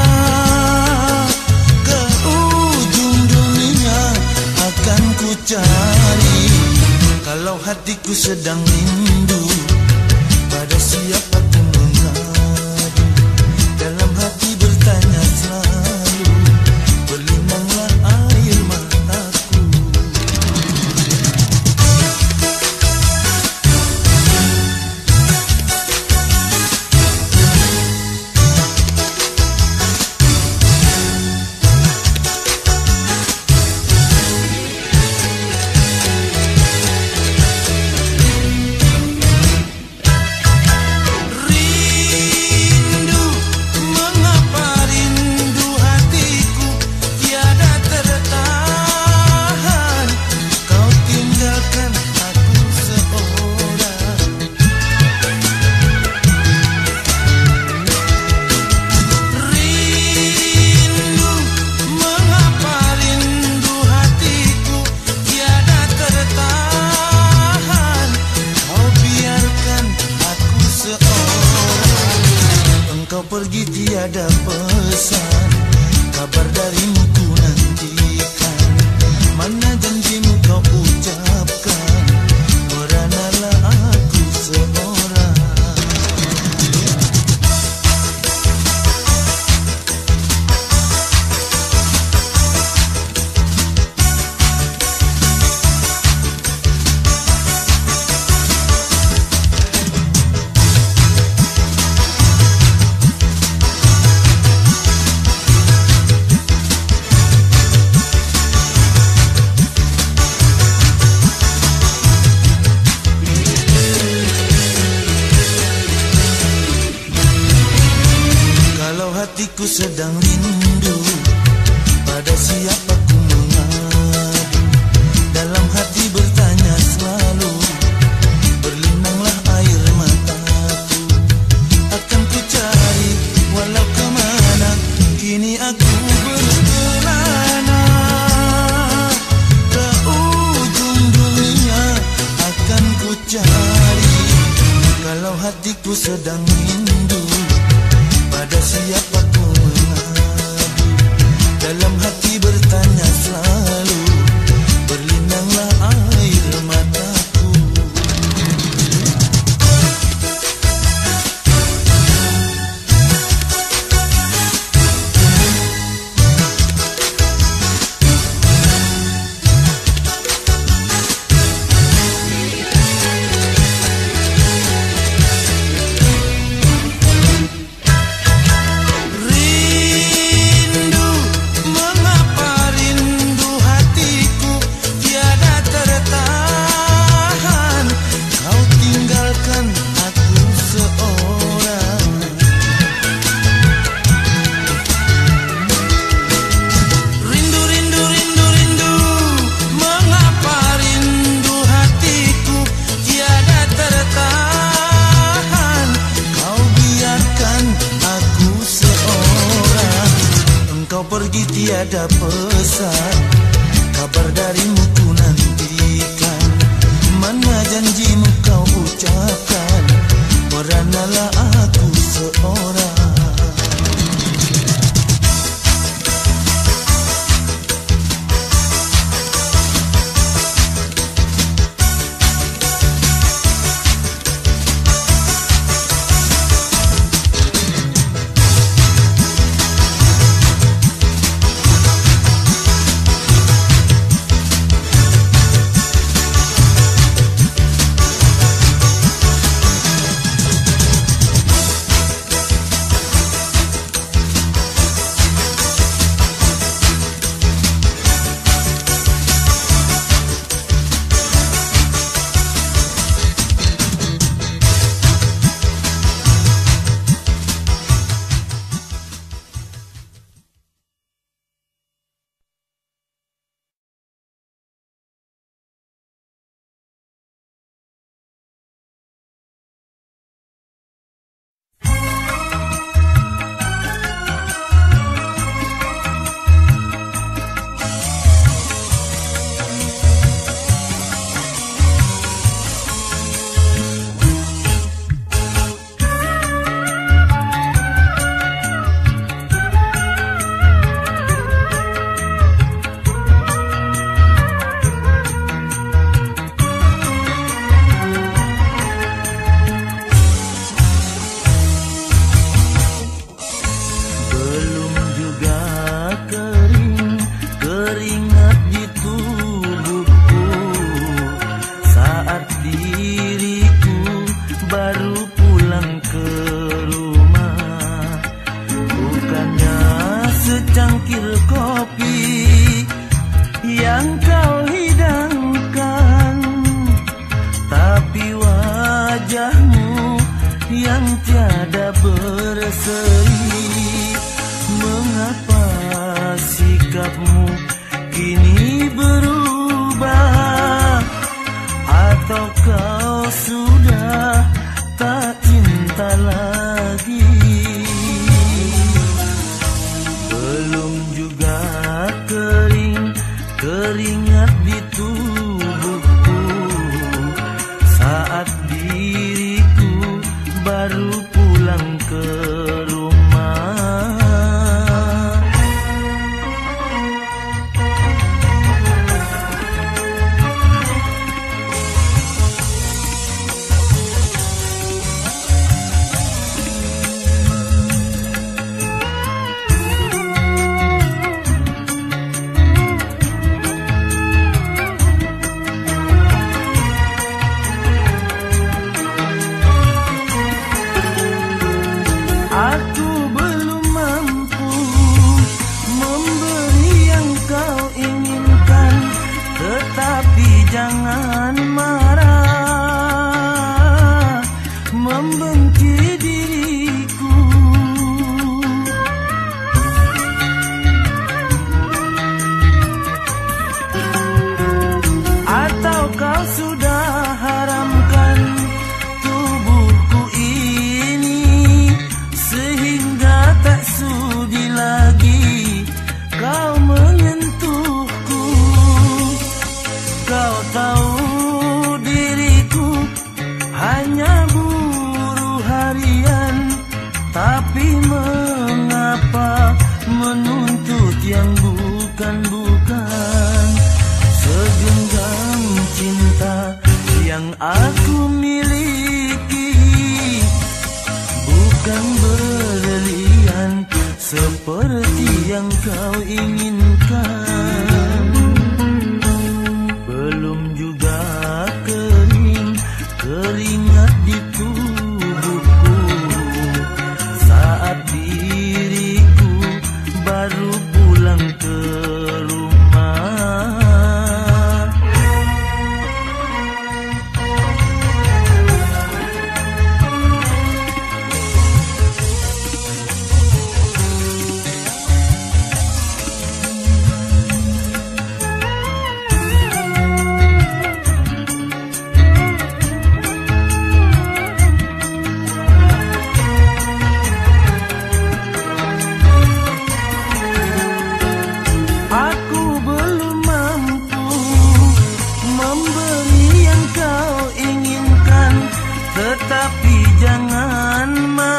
Ke ujung dunia akan ku cari, kalau hatiku sedang rindu, pada siapa ku mengadu. Dalam hati bertanya selalu, berlinanglah air mataku. Kau pergi tiada pesan, kabar darimu ku nantikan. Mana janjimu kau ucapkan, meranalah aku seorang. Hatiku sedang rindu, pada siapa ku mengadu. Dalam hati bertanya selalu, berlinanglah air mataku. Akan ku cari walau kemana, kini aku berkelana. Ke ujung dunia akan ku cari, kalau hatiku sedang rindu, pada siapa ku mengadu. Dalam hati bertanya selalu, berlinanglah air mataku. Kau pergi tiada pesan, kabar darimu ku nantikan. Mana janjimu kau ucapkan, meranalah aku seorang. jangan marah, membenci diriku. Atau kau sudah haramkan tubuhku ini, sehingga tak sudi lagi kau menyentuhku. Kau tahu diriku hanya buruh harian, tapi mengapa menuntut yang bukan-bukan? Segenggam cinta yang aku miliki bukan berlian seperti yang kau inginkan. Belum juga kering keringat di tubuhku saat diriku baru pulang ke rumah. Tetapi jangan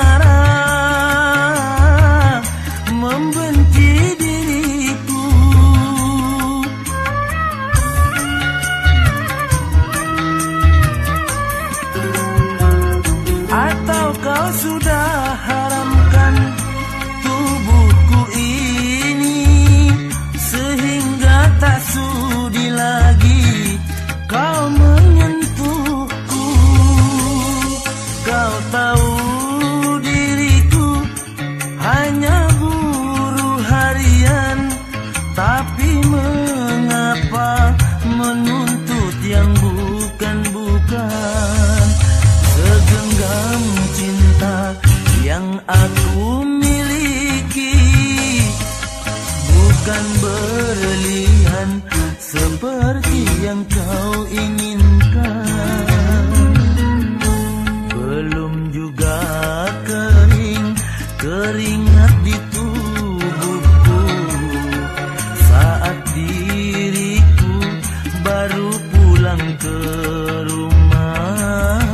marah, membenci diriku. Atau kau sudah haramkan tubuhku ini, sehingga tak sudi lagi kau menyentuhku. Kau tahu diriku hanya buruh harian, tapi mengapa menuntut yang bukan-bukan? Segenggam cinta yang aku miliki bukan berlian seperti yang kau inginkan. Belum juga kering keringat di tubuhku saat diriku baru pulang ke rumah.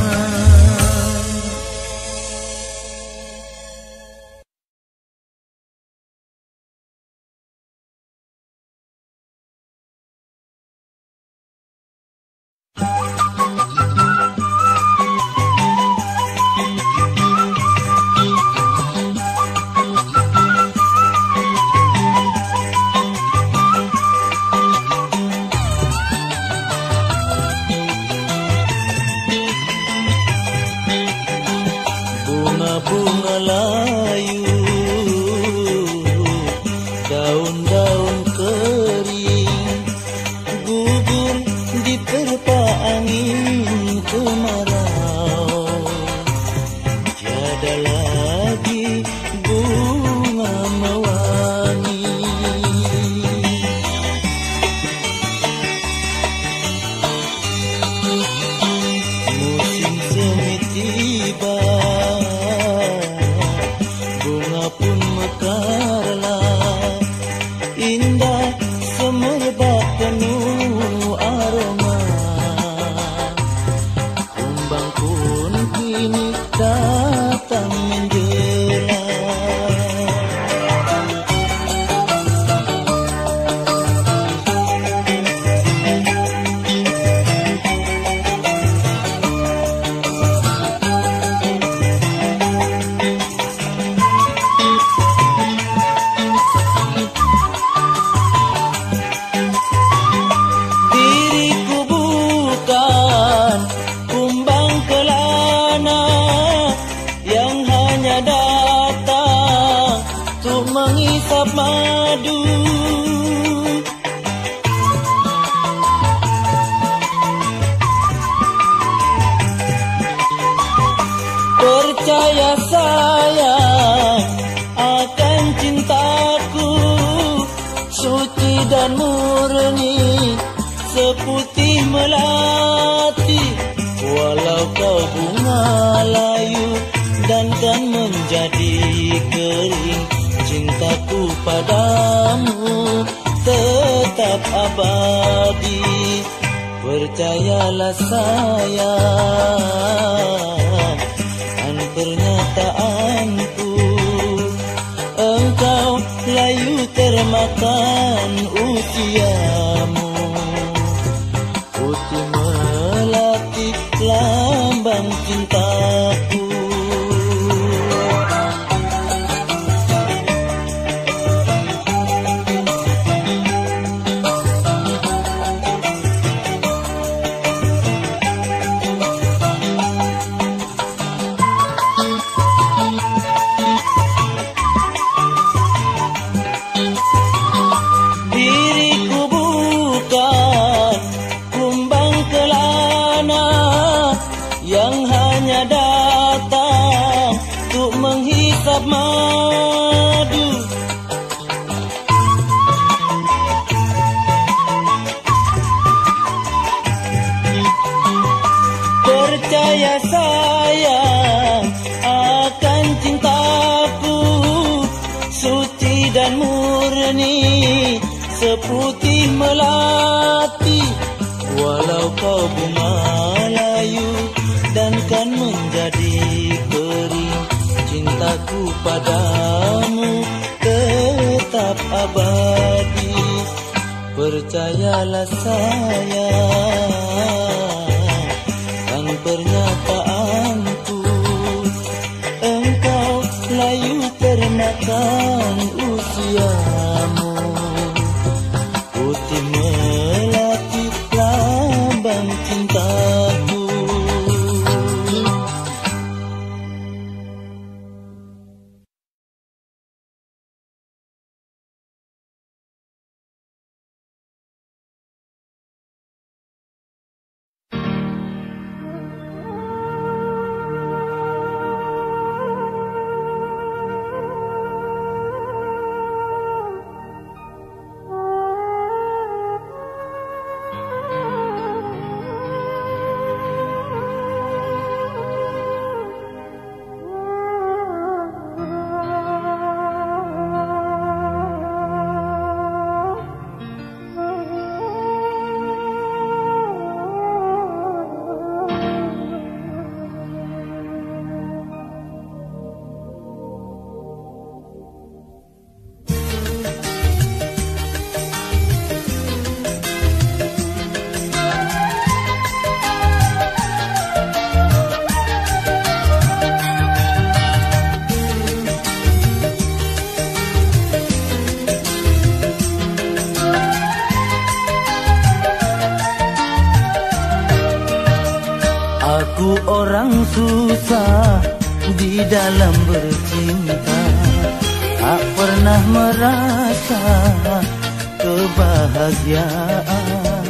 Bunga-bunga layu, daun-daun kering, gugur diterpa angin kemarau. Tiada lagi bunga mewangi. Musim semi tiba, bunga pun mekarlah, indah semerbak penuh aroma. dan murni seputih melati. Walau kau bunga layu dan kan menjadi kering, cintaku padamu tetap abadi. Percayalah sayang, an pernyataanku, engkau layu termakan usiamu. Putih melati lambang cintaku. Madu percaya sayang akan cintaku, suci dan murni seputih melati. Walau kau bunga layu dan kan menjadi kering, cintaku padamu tetap abadi. Percayalah sayang, kan pernyataanku, engkau layu termakan usiamu. Putih melati lambang cintaku. Aku orang susah di dalam bercinta, tak pernah merasa kebahagiaan.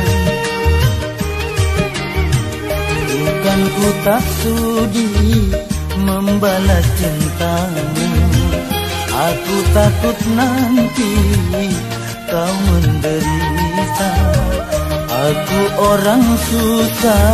Bukan ku tak sudi membalas cintamu, aku takut nanti kau menderita. Aku orang susah,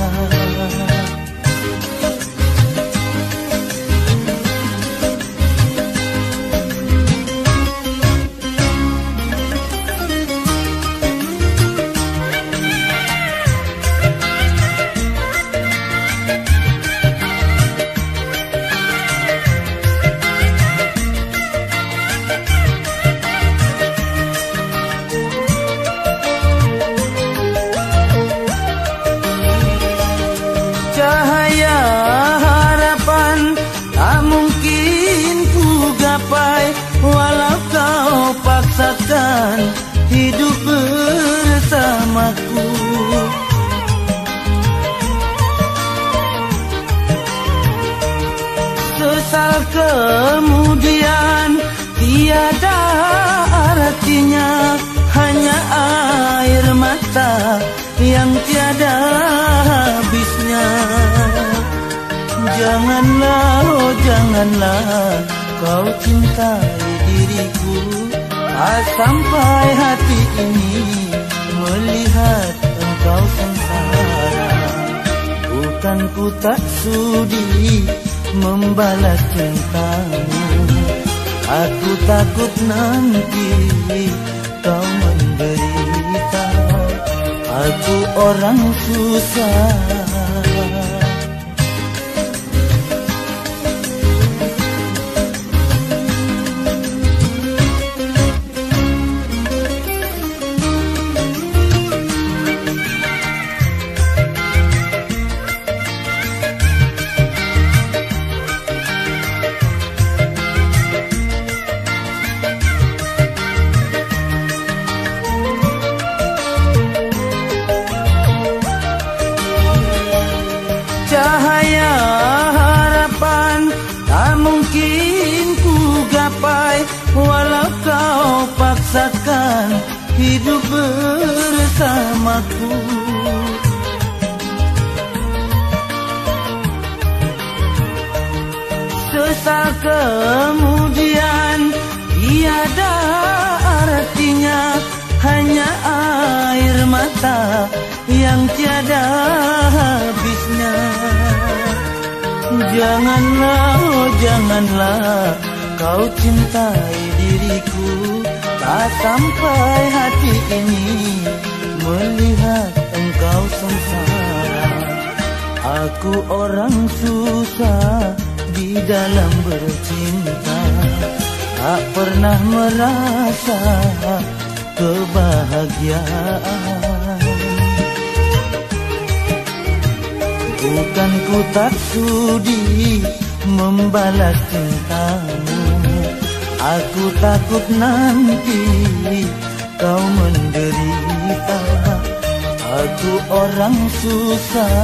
walau kau paksakan hidup bersamaku. Sesal kemudian tiada artinya, hanya air mata yang tiada habisnya. Janganlah, oh janganlah kau cintai diriku, sampai hati ini melihat engkau sengsara. Bukan ku tak sudi membalas cintamu, aku takut nanti kau menderita. Aku orang susah, cahaya harapan tak mungkin ku gapai, walau kau paksakan hidup bersamaku. Sesal kemudian tiada artinya, hanya air mata yang tiada habisnya. Janganlah, oh janganlah kau cintai diriku, tak sampai hati ini melihat engkau sengsara. Aku orang susah di dalam bercinta, tak pernah merasa kebahagiaan. Bukan ku tak sudi membalas cintamu, aku takut nanti kau menderita. Aku orang susah.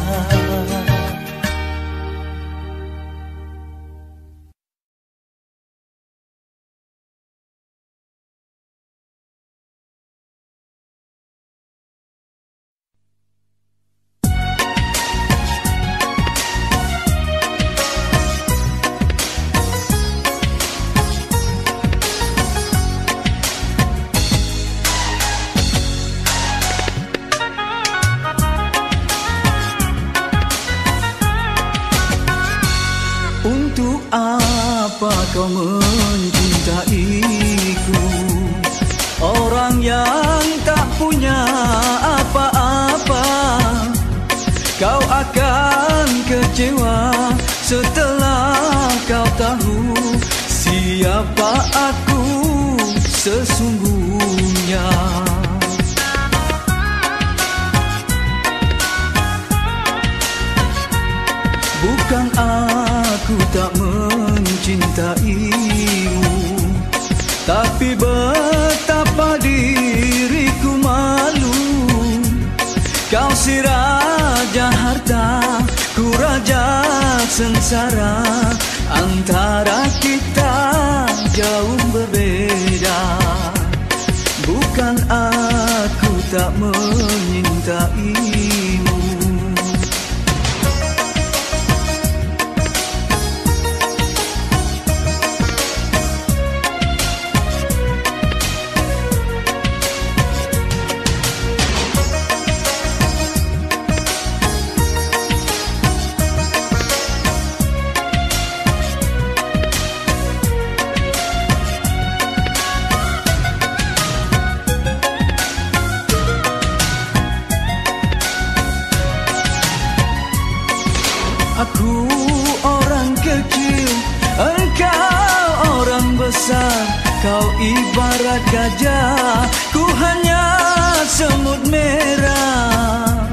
Untuk apa kau mencintaiku, orang yang tak punya apa-apa? Kau akan kecewa setelah kau tahu siapa aku sesungguhnya. Bukan aku tak mencintaimu, tapi betapa diriku malu. Kau si raja harta, ku raja sengsara. Antara kita jauh berbeda. Bukan aku tak menyintaimu, aku orang kecil, engkau orang besar. Kau ibarat gajah, ku hanya semut merah.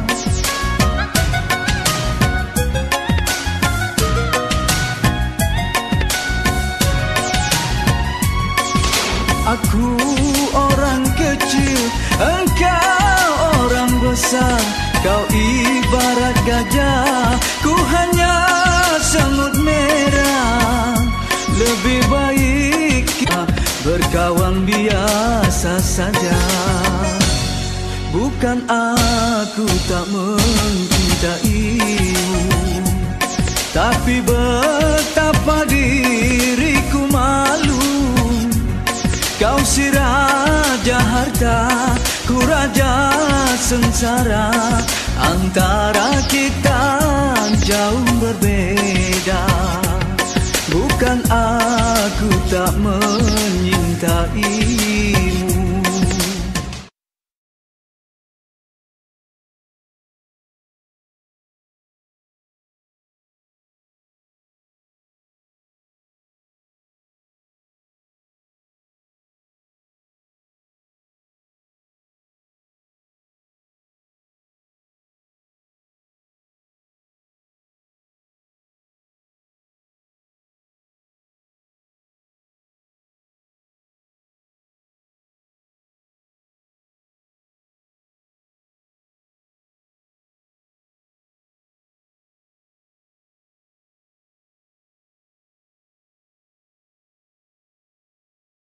Aku orang kecil, engkau orang besar. Kau ibarat gajah, ku hanya semut merah. Lebih baik kita berkawan biasa saja. Bukan aku tak mencintaimu, tapi betapa diriku malu. Kau si raja harta, ku raja sengsara. Antara kita jauh berbeda. Bukan aku tak menyintaimu,